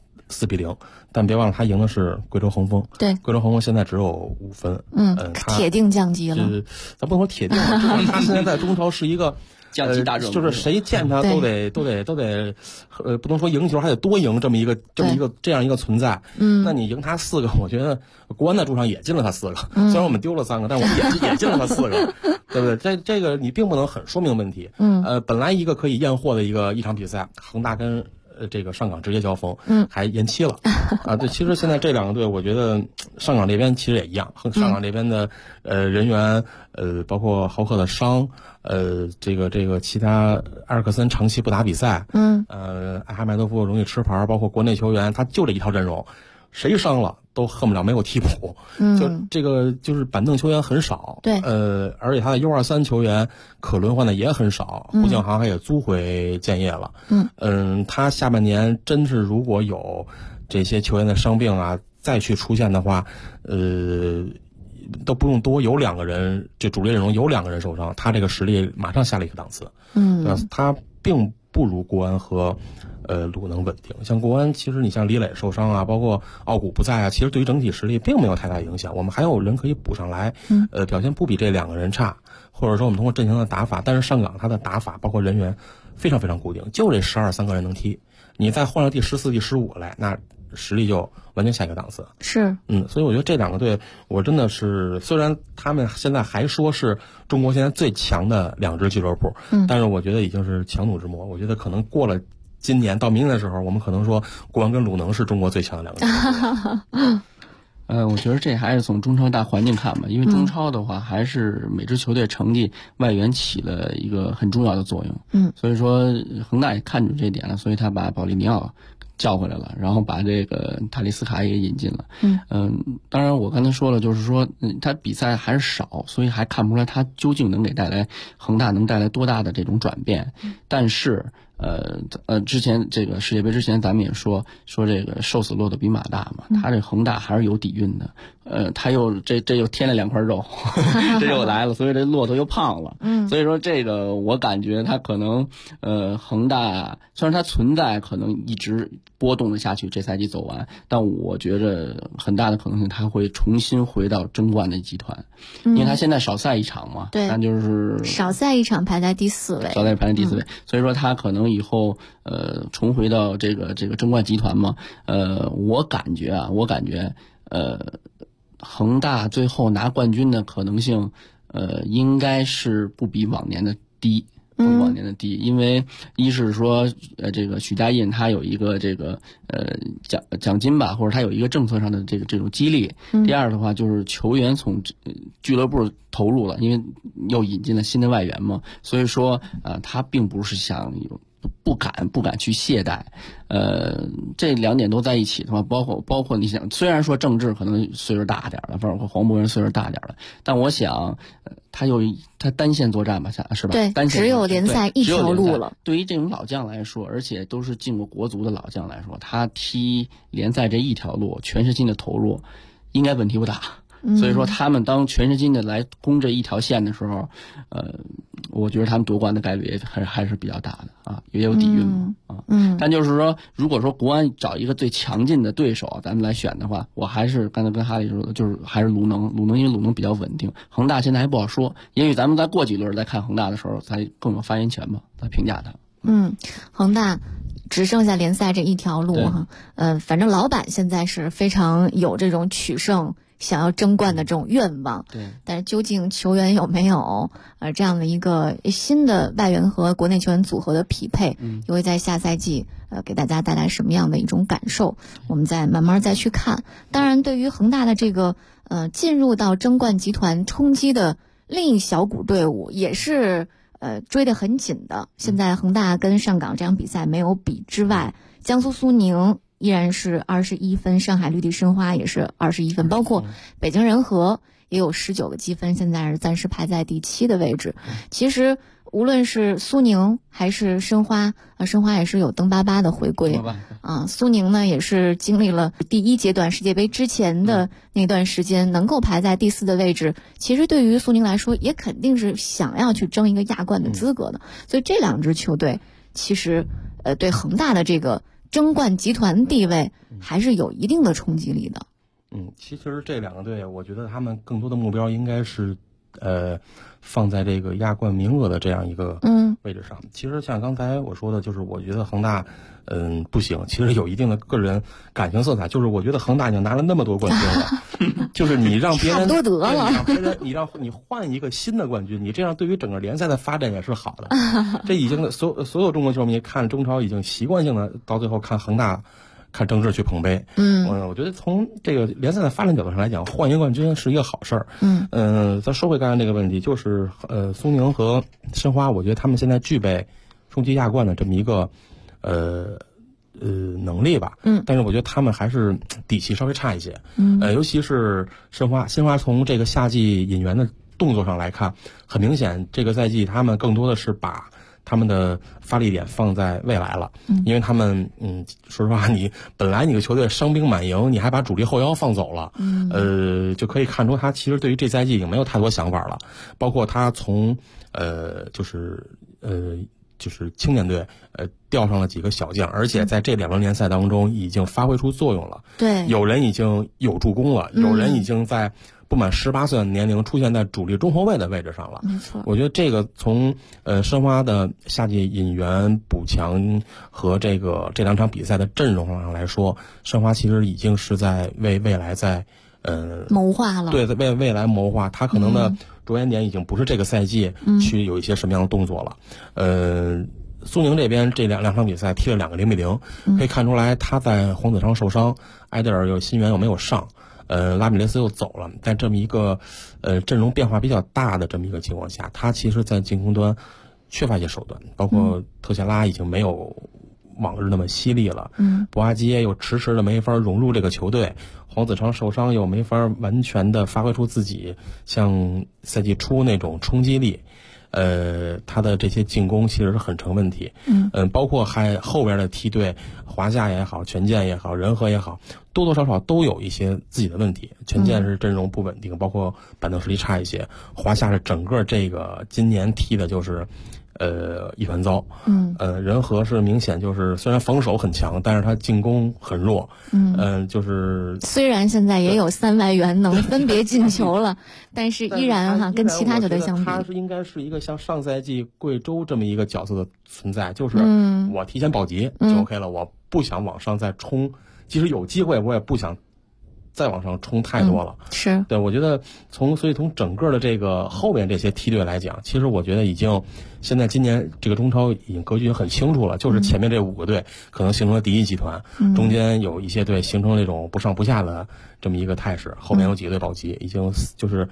4-0，但别忘了他赢的是贵州恒丰。 对， 贵州恒丰现在只有5分。 铁定降级了。 咱不能说铁定，就是他现在在中超是一个降级大热门， 就是谁见他都得不能说赢球，还得多赢这样一个存在。那你赢他4个，我觉得国安在主场也进了他4个，虽然我们丢了3个，但我们也进了他4个，对不对？这个你并不能很说明问题。本来一个可以验货的一场比赛，恒大跟这个上港直接交锋，还延期了对，其实现在这2个队，我觉得上港这边其实也一样，上港这边的人员包括豪克的伤，这个其他埃尔克森长期不打比赛，艾哈迈多夫容易吃牌，包括国内球员，他就这一套阵容，谁伤了都恨不了没有替补，就这个就是板凳球员很少， 对， 而且他的U23球员可轮换的也很少，胡敬航也租回建业了，他下半年真是如果有这些球员的伤病啊再去出现的话，都不用多，有2个人，这主力阵容有2个人受伤，他这个实力马上下了一个档次，他并不如国安和鲁能稳定。像国安，其实你像李磊受伤啊，包括奥古不在啊，其实对于整体实力并没有太大影响。我们还有人可以补上来，表现不比这2个人差，或者说我们通过阵型的打法，但是上港他的打法包括人员非常非常固定，就这3个人能踢。你再换上第14、第15来，那实力就完全下一个档次。 是， 所以我觉得这2个队，我真的是，虽然他们现在还说是中国现在最强的2支俱乐部，但是我觉得已经是强弩之末。我觉得可能过了今年到明年的时候，我们可能说国安跟鲁能是中国最强的2个俱乐部。 我觉得这还是从中超大环境看吧，因为中超的话还是每支球队成绩外援起了一个很重要的作用。所以说恒大也看准这点了，所以他把保利尼奥叫回来了，然后把这个塔利斯卡也引进了。当然我刚才说了，就是说他比赛还是少，所以还看不出来他究竟能给恒大能带来多大的这种转变。但是之前这个世界杯之前咱们也说这个瘦死骆驼比马大嘛，他这恒大还是有底蕴的。他又这又添了2块肉，这又来了，所以这骆驼又胖了。所以说这个我感觉他可能恒大虽然它存在可能一直波动的下去，这赛季走完，但我觉着很大的可能性他会重新回到争冠的集团，因为他现在少赛一场嘛， 对， 但就是少赛一场排在第4位， 所以说他可能以后重回到这个争冠集团嘛。我感觉恒大最后拿冠军的可能性应该是不比往年的低。因为一是说这个许家印他有一个这个奖金吧，或者他有一个政策上的这种激励。第二的话就是球员从俱乐部投入了，因为又引进了新的外援嘛，所以说他并不是想不敢去懈怠。这2点都在一起的话，包括你想，虽然说郑智可能岁数大点了，包括黄渤人岁数大点了，但我想他单线作战吧，是吧？ 对，只有联赛一条路了。 对于这种老将来说，而且都是进过国足的老将来说，他踢联赛这一条路，全身心的投入，应该问题不大。所以说他们当全身心的来攻这一条线的时候，我觉得他们夺冠的概率还是比较大的啊，也有底蕴但就是说，如果说国安找一个最强劲的对手，咱们来选的话，我还是刚才跟哈利说的，就是还是鲁能，因为鲁能比较稳定。恒大现在还不好说，也许咱们再过几轮再看恒大的时候，才更有发言权嘛，来评价他。 恒大只剩下联赛这一条路哈。反正老板现在是非常有这种取胜，想要争冠的这种愿望。 对， 但是究竟球员有没有这样的一个新的外援和国内球员组合的匹配，又会在下赛季给大家带来什么样的一种感受，我们再慢慢再去看。当然对于恒大的这个进入到争冠集团冲击的另一小股队伍也是追得很紧的。现在恒大跟上港这场比赛没有比之外，江苏苏宁依然是21分，上海绿地申花也是21分，包括北京人和也有19个积分，现在是暂时排在第7的位置。其实无论是苏宁还是申花，申花也是有登巴的回归苏宁呢也是经历了第1阶段世界杯之前的那段时间，能够排在第4的位置，其实对于苏宁来说也肯定是想要去争一个亚冠的资格的。所以这2支球队其实对恒大的这个争冠集团地位还是有一定的冲击力的。 其实这2个队我觉得他们更多的目标应该是放在这个亚冠名额的这样一个位置上。其实像刚才我说的，就是我觉得恒大不行，其实有一定的个人感情色彩，就是我觉得恒大已经拿了那么多冠军了就是你让别人差不多得了， 你换一个新的冠军，你这样对于整个联赛的发展也是好的这已经所有中国球迷看中超已经习惯性的到最后看恒大看郑智去捧杯。我觉得从这个联赛的发展角度上来讲，换一个冠军是一个好事儿。咱说回刚才这个问题，就是苏宁和申花，我觉得他们现在具备冲击亚冠的这么一个能力吧。但是我觉得他们还是底气稍微差一些。尤其是申花从这个夏季引援的动作上来看，很明显这个赛季他们更多的是把他们的发力点放在未来了。因为他们说实话，你本来你的球队伤兵满营，你还把主力后腰放走了，就可以看出他其实对于这赛季已经没有太多想法了。包括他从就是青年队调上了几个小将，而且在这2轮联赛当中已经发挥出作用了。 对， 有人已经有助攻了，有人已经在不满18岁的年龄出现在主力中后卫的位置上了。 没错， 我觉得这个从申花的夏季引援补强和这2场比赛的阵容上来说，申花其实已经是在为未来在谋划了。 对，为未来谋划，他可能的着眼点已经不是这个赛季去有一些什么样的动作了。苏宁这边这两场比赛踢了2个0-0，可以看出来他在黄子昌受伤，埃德尔有新援又没有上，拉米雷斯又走了，在这么一个阵容变化比较大的这么一个情况下，他其实在进攻端缺乏一些手段，包括特谢拉已经没有往日那么犀利了。博阿基耶又迟迟的没法融入这个球队，黄子成受伤又没法完全的发挥出自己像赛季初那种冲击力。他的这些进攻其实是很成问题。包括还后边的梯队，华夏也好，权健也好，仁和也好，多多少少都有一些自己的问题。权健是阵容不稳定，包括板凳实力差一些。华夏是整个这个今年踢的就是一团糟。仁和是明显就是虽然防守很强，但是他进攻很弱。就是虽然现在也有3外援能分别进球了，但是依然跟其他球队相比， 他是应该是一个像上赛季贵州这么一个角色的存在，就是我提前保级就 OK 了，我不想往上再冲，即使有机会我也不想再往上冲太多了。 是对，我觉得所以从整个的这个后面这些梯队来讲，其实我觉得现在今年这个中超已经格局很清楚了，就是前面这5个队可能形成了第一集团，中间有一些队形成了这种不上不下的这么一个态势，后面有几个队保级，已经就是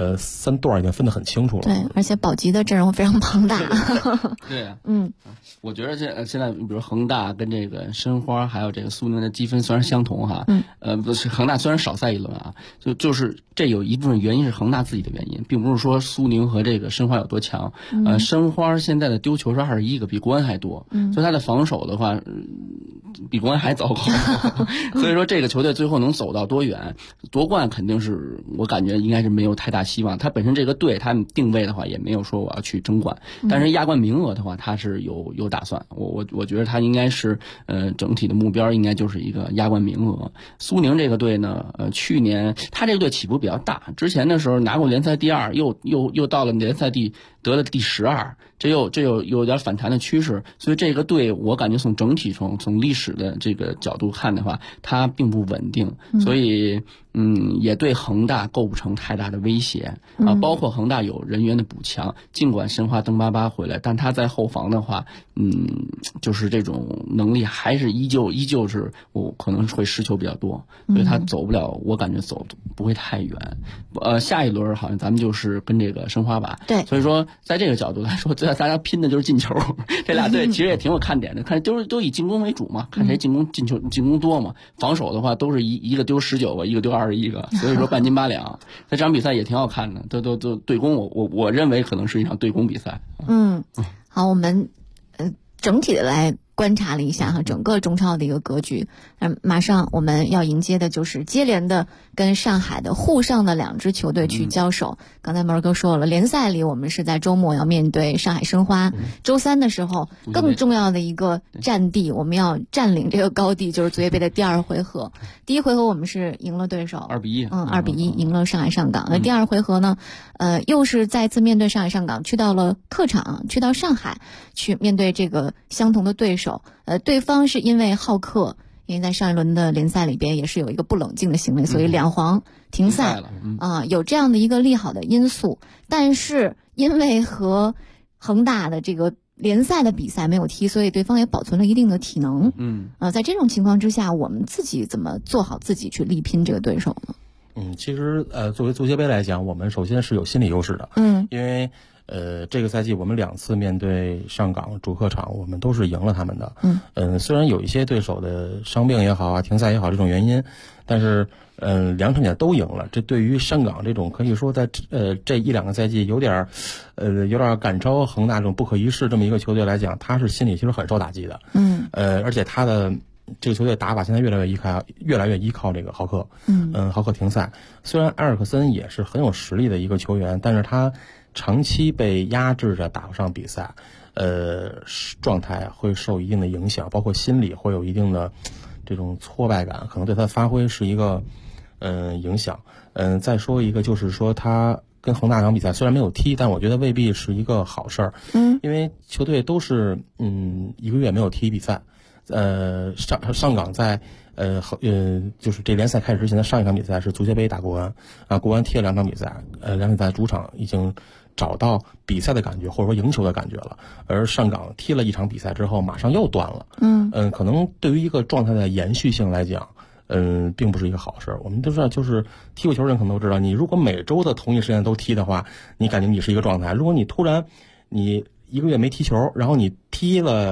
3段已经分得很清楚了。 对，而且保级的阵容非常庞大。 对啊，我觉得现在比如恒大跟这个申花还有这个苏宁的积分虽然相同哈，不是恒大虽然少赛一轮啊，就是这有一部分原因是恒大自己的原因，并不是说苏宁和这个申花有多强。申花现在的丢球是21个，比国安还多，所以他的防守的话，比国安还糟糕。所以说这个球队最后能走到多远，夺冠肯定是我感觉应该是没有太大希望。他本身这个队他定位的话也没有说我要去争冠，但是亚冠名额的话他是有打算。我觉得他应该是整体的目标应该就是一个亚冠名额。苏宁这个队呢，去年他这个队起步比较大，之前的时候拿过联赛第2，又到了联赛得了第12，这有点反弹的趋势，所以这个队我感觉从整体从历史的这个角度看的话，它并不稳定，所以也对恒大构不成太大的威胁啊。包括恒大有人员的补强，尽管申花登巴巴回来，但他在后防的话，就是这种能力还是依旧是我可能会失球比较多，所以他走不了，我感觉走不会太远。下一轮好像咱们就是跟这个申花吧， 对， 所以说在这个角度来说，大家拼的就是进球。这俩队其实也挺有看点的，看都以进攻为主嘛，看谁进攻多嘛。防守的话都是一个丢19个，一个丢21个，所以说半斤八两。这场比赛也挺好看的，都对攻，我认为可能是一场对攻比赛。 好，我们整体的来观察了一下整个中超的一个格局。马上我们要迎接的就是接连的跟上海的沪上的2支球队去交手。刚才门哥说了，联赛里我们是在周末要面对上海申花，周3的时候更重要的一个战地，我们要占领这个高地，就是足协杯的第2回合。第1回合我们是赢了对手2-1赢了上海上港。那第2回合呢，又是再次面对上海上港，去到了客场，去到上海去面对这个相同的对手。对方是因为好客，因为在上一轮的联赛里边也是有一个不冷静的行为，所以2黄停赛了有这样的一个利好的因素。但是因为和恒大的这个联赛的比赛没有踢，所以对方也保存了一定的体能。在这种情况之下，我们自己怎么做好自己去力拼这个对手呢？ 其实作为足协杯来讲，我们首先是有心理优势的。因为这个赛季我们2次面对上港主客场，我们都是赢了他们的。虽然有一些对手的伤病也好啊，停赛也好这种原因，但是2场比赛都赢了。这对于上港这种可以说在这1-2个赛季有点赶超恒大这种不可一世这么一个球队来讲，他是心里其实很受打击的。而且他的这个球队打法现在越来越依靠这个豪克。豪克停赛，虽然埃尔克森也是很有实力的一个球员，但是他长期被压制着打不上比赛，状态会受一定的影响，包括心理会有一定的这种挫败感，可能对他的发挥是一个影响。再说一个就是说他跟恒大这场比赛虽然没有踢，但我觉得未必是一个好事儿。因为球队都是1个月没有踢比赛。上港在就是这联赛开始之前的上一场比赛是足协杯打国安啊，国安踢了2场比赛，2场比赛主场已经找到比赛的感觉或者说赢球的感觉了，而上港踢了1场比赛之后马上又断了。可能对于一个状态的延续性来讲，并不是一个好事。我们都知道，就是踢过球人可能都知道，你如果每周的同一时间都踢的话，你感觉你是一个状态。如果你突然你1个月没踢球，然后你踢了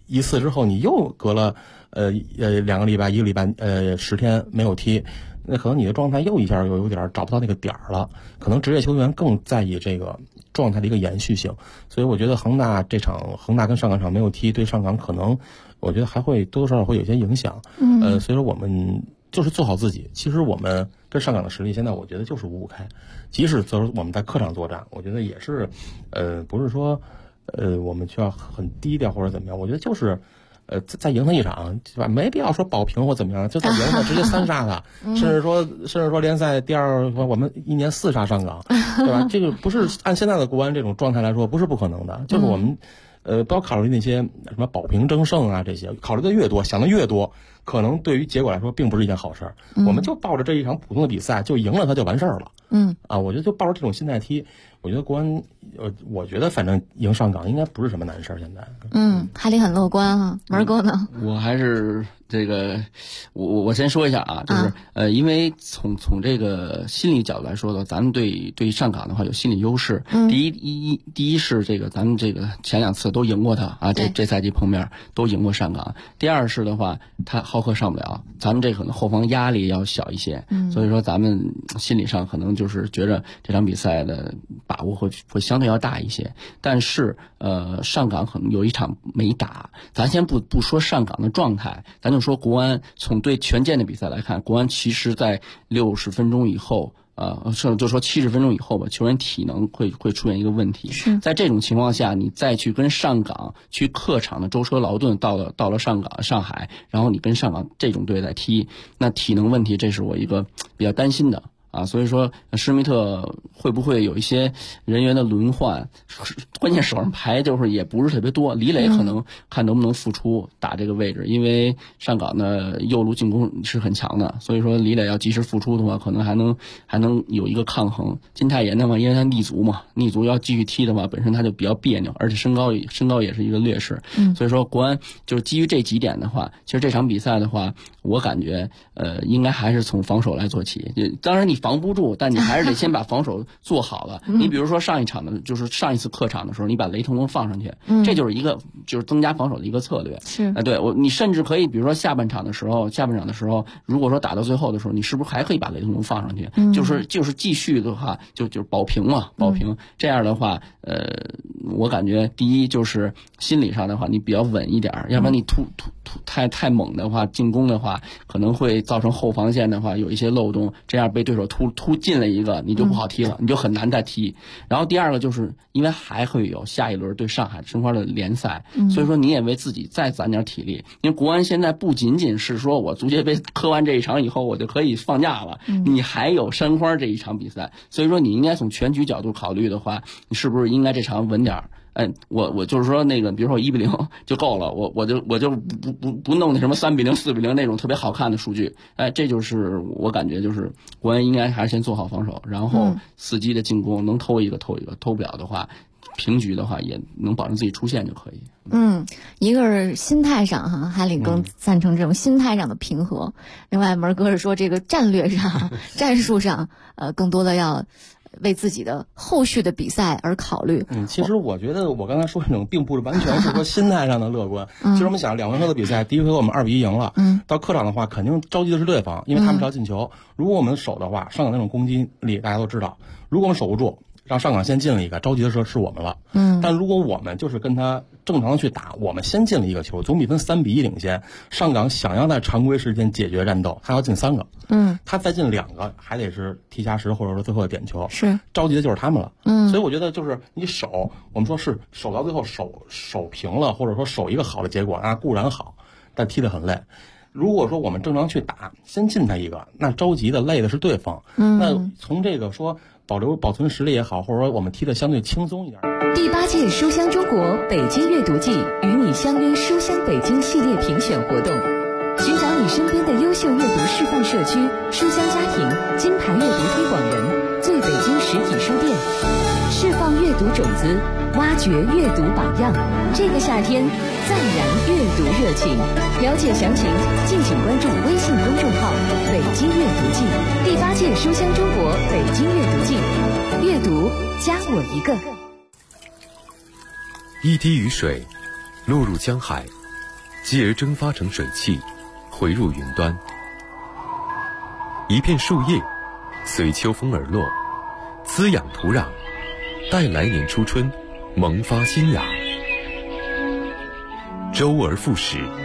一次之后，你又隔了2个礼拜、1个礼拜10天没有踢，那可能你的状态又一下又有点找不到那个点儿了。可能职业球员更在意这个状态的一个延续性，所以我觉得恒大跟上港场没有踢，对上港可能我觉得还会多多少少会有些影响。所以说我们就是做好自己。其实我们跟上港的实力现在我觉得就是5-5开，即使我们在客场作战，我觉得也是不是说我们需要很低调或者怎么样，我觉得就是再赢他一场，对吧？没必要说保平或怎么样，就再赢他直接3杀他，甚至说联赛第2，我们1年4杀上港，对吧？这个不是按现在的国安这种状态来说，不是不可能的，就是我们不要考虑那些什么保平争胜啊，这些考虑的越多，想的越多，可能对于结果来说并不是一件好事儿。我们就抱着这一场普通的比赛就赢了，他就完事儿了。我觉得就抱着这种心态踢，我觉得国安我觉得反正赢上港应该不是什么难事儿。现在海里很乐观啊，门哥呢？ 我还是这个，我先说一下啊，就是因为从这个心理角度来说的，咱们对上港的话有心理优势。第一是这个咱们这个前2次都赢过他啊，这赛季碰面都赢过上港。第二是的话，他浩克上不了，咱们这可能后防压力要小一些，所以说咱们心理上可能就是觉着这场比赛的把握会相对要大一些。但是上港可能有一场没打，咱先不说上港的状态，咱就说国安从对权健的比赛来看，国安其实在60分钟以后甚至就说70分钟以后吧，球员体能会出现一个问题。在这种情况下，你再去跟上港去客场的舟车劳顿到了上海，然后你跟上港这种队在踢，那体能问题，这是我一个比较担心的。所以说施密特会不会有一些人员的轮换，关键手上牌就是也不是特别多。李磊可能看能不能复出打这个位置，因为上港的右路进攻是很强的，所以说李磊要及时复出的话，可能还能有一个抗衡。金泰妍的话，因为他逆足要继续踢的话，本身他就比较别扭，而且身高也是一个劣势。所以说国安就是基于这几点的话，其实这场比赛的话，我感觉应该还是从防守来做起。当然你防不住，但你还是得先把防守做好了。你比如说上一次客场的时候，你把雷腾龙放上去，这就是一个增加防守的一个策略。对你甚至可以，比如说下半场的时候，如果说打到最后的时候，你是不是还可以把雷腾龙放上去？就是继续的话，就是保平嘛，保平。这样的话，我感觉第一就是心理上的话，你比较稳一点，要不然你太猛的话，进攻的话可能会造成后防线的话有一些漏洞，这样被对手突进了一个，你就不好踢了，你就很难再踢。然后第二个就是因为还会有下一轮对上海申花的联赛，所以说你也为自己再攒点体力。因为国安现在不仅仅是说我足协杯磕完这一场以后我就可以放假了，你还有申花这一场比赛，所以说你应该从全局角度考虑的话，你是不是应该这场稳点？我就是说那个，比如说我1-0就够了，我就不弄那什么3-0、4-0那种特别好看的数据。这就是我感觉就是国安应该还是先做好防守，然后伺机的进攻，能偷一个，偷不了的话，平局的话也能保证自己出线就可以。 一个是心态上哈，海里更赞成这种心态上的平和。另外门哥是说这个战略上、战术上，更多的要为自己的后续的比赛而考虑。 其实我觉得我刚才说这种并不是完全是说心态上的乐观。其实我们想2回合的比赛，第一回合我们2-1赢了，到客场的话肯定着急的是对方，因为他们是要进球。如果我们守的话，上港那种攻击力大家都知道，如果我们守不住，让上港先进了一个，着急的时候是我们了。但如果我们就是跟他正常的去打，我们先进了一个球，总比分3-1领先，上港想要在常规时间解决战斗，他要进3个，他再进2个还得是踢加时或者说最后的点球，是着急的就是他们了。所以我觉得就是你守，我们说是守到最后守平了，或者说守一个好的结果，那固然好，但踢得很累。如果说我们正常去打，先进他一个，那着急的累的是对方。那从这个说保存实力也好，或者说我们踢得相对轻松一点。 第8届书香中国北京阅读季与你相约书香北京系列评选活动，寻找你身边的优秀阅读示范社区、书香家庭、金牌阅读推广人、最北京实体书店，释放阅读种子，挖掘阅读榜样。这个夏天再燃阅读热情。了解详情，敬请关注微信公众号“北京阅读季”。第8届书香中国北京阅读季，阅读加我一个。 一滴雨水落入江海， 继而蒸发成水汽，回入云端。一片树叶随秋风而落，滋养土壤，待来年初春萌发新芽。周而复始，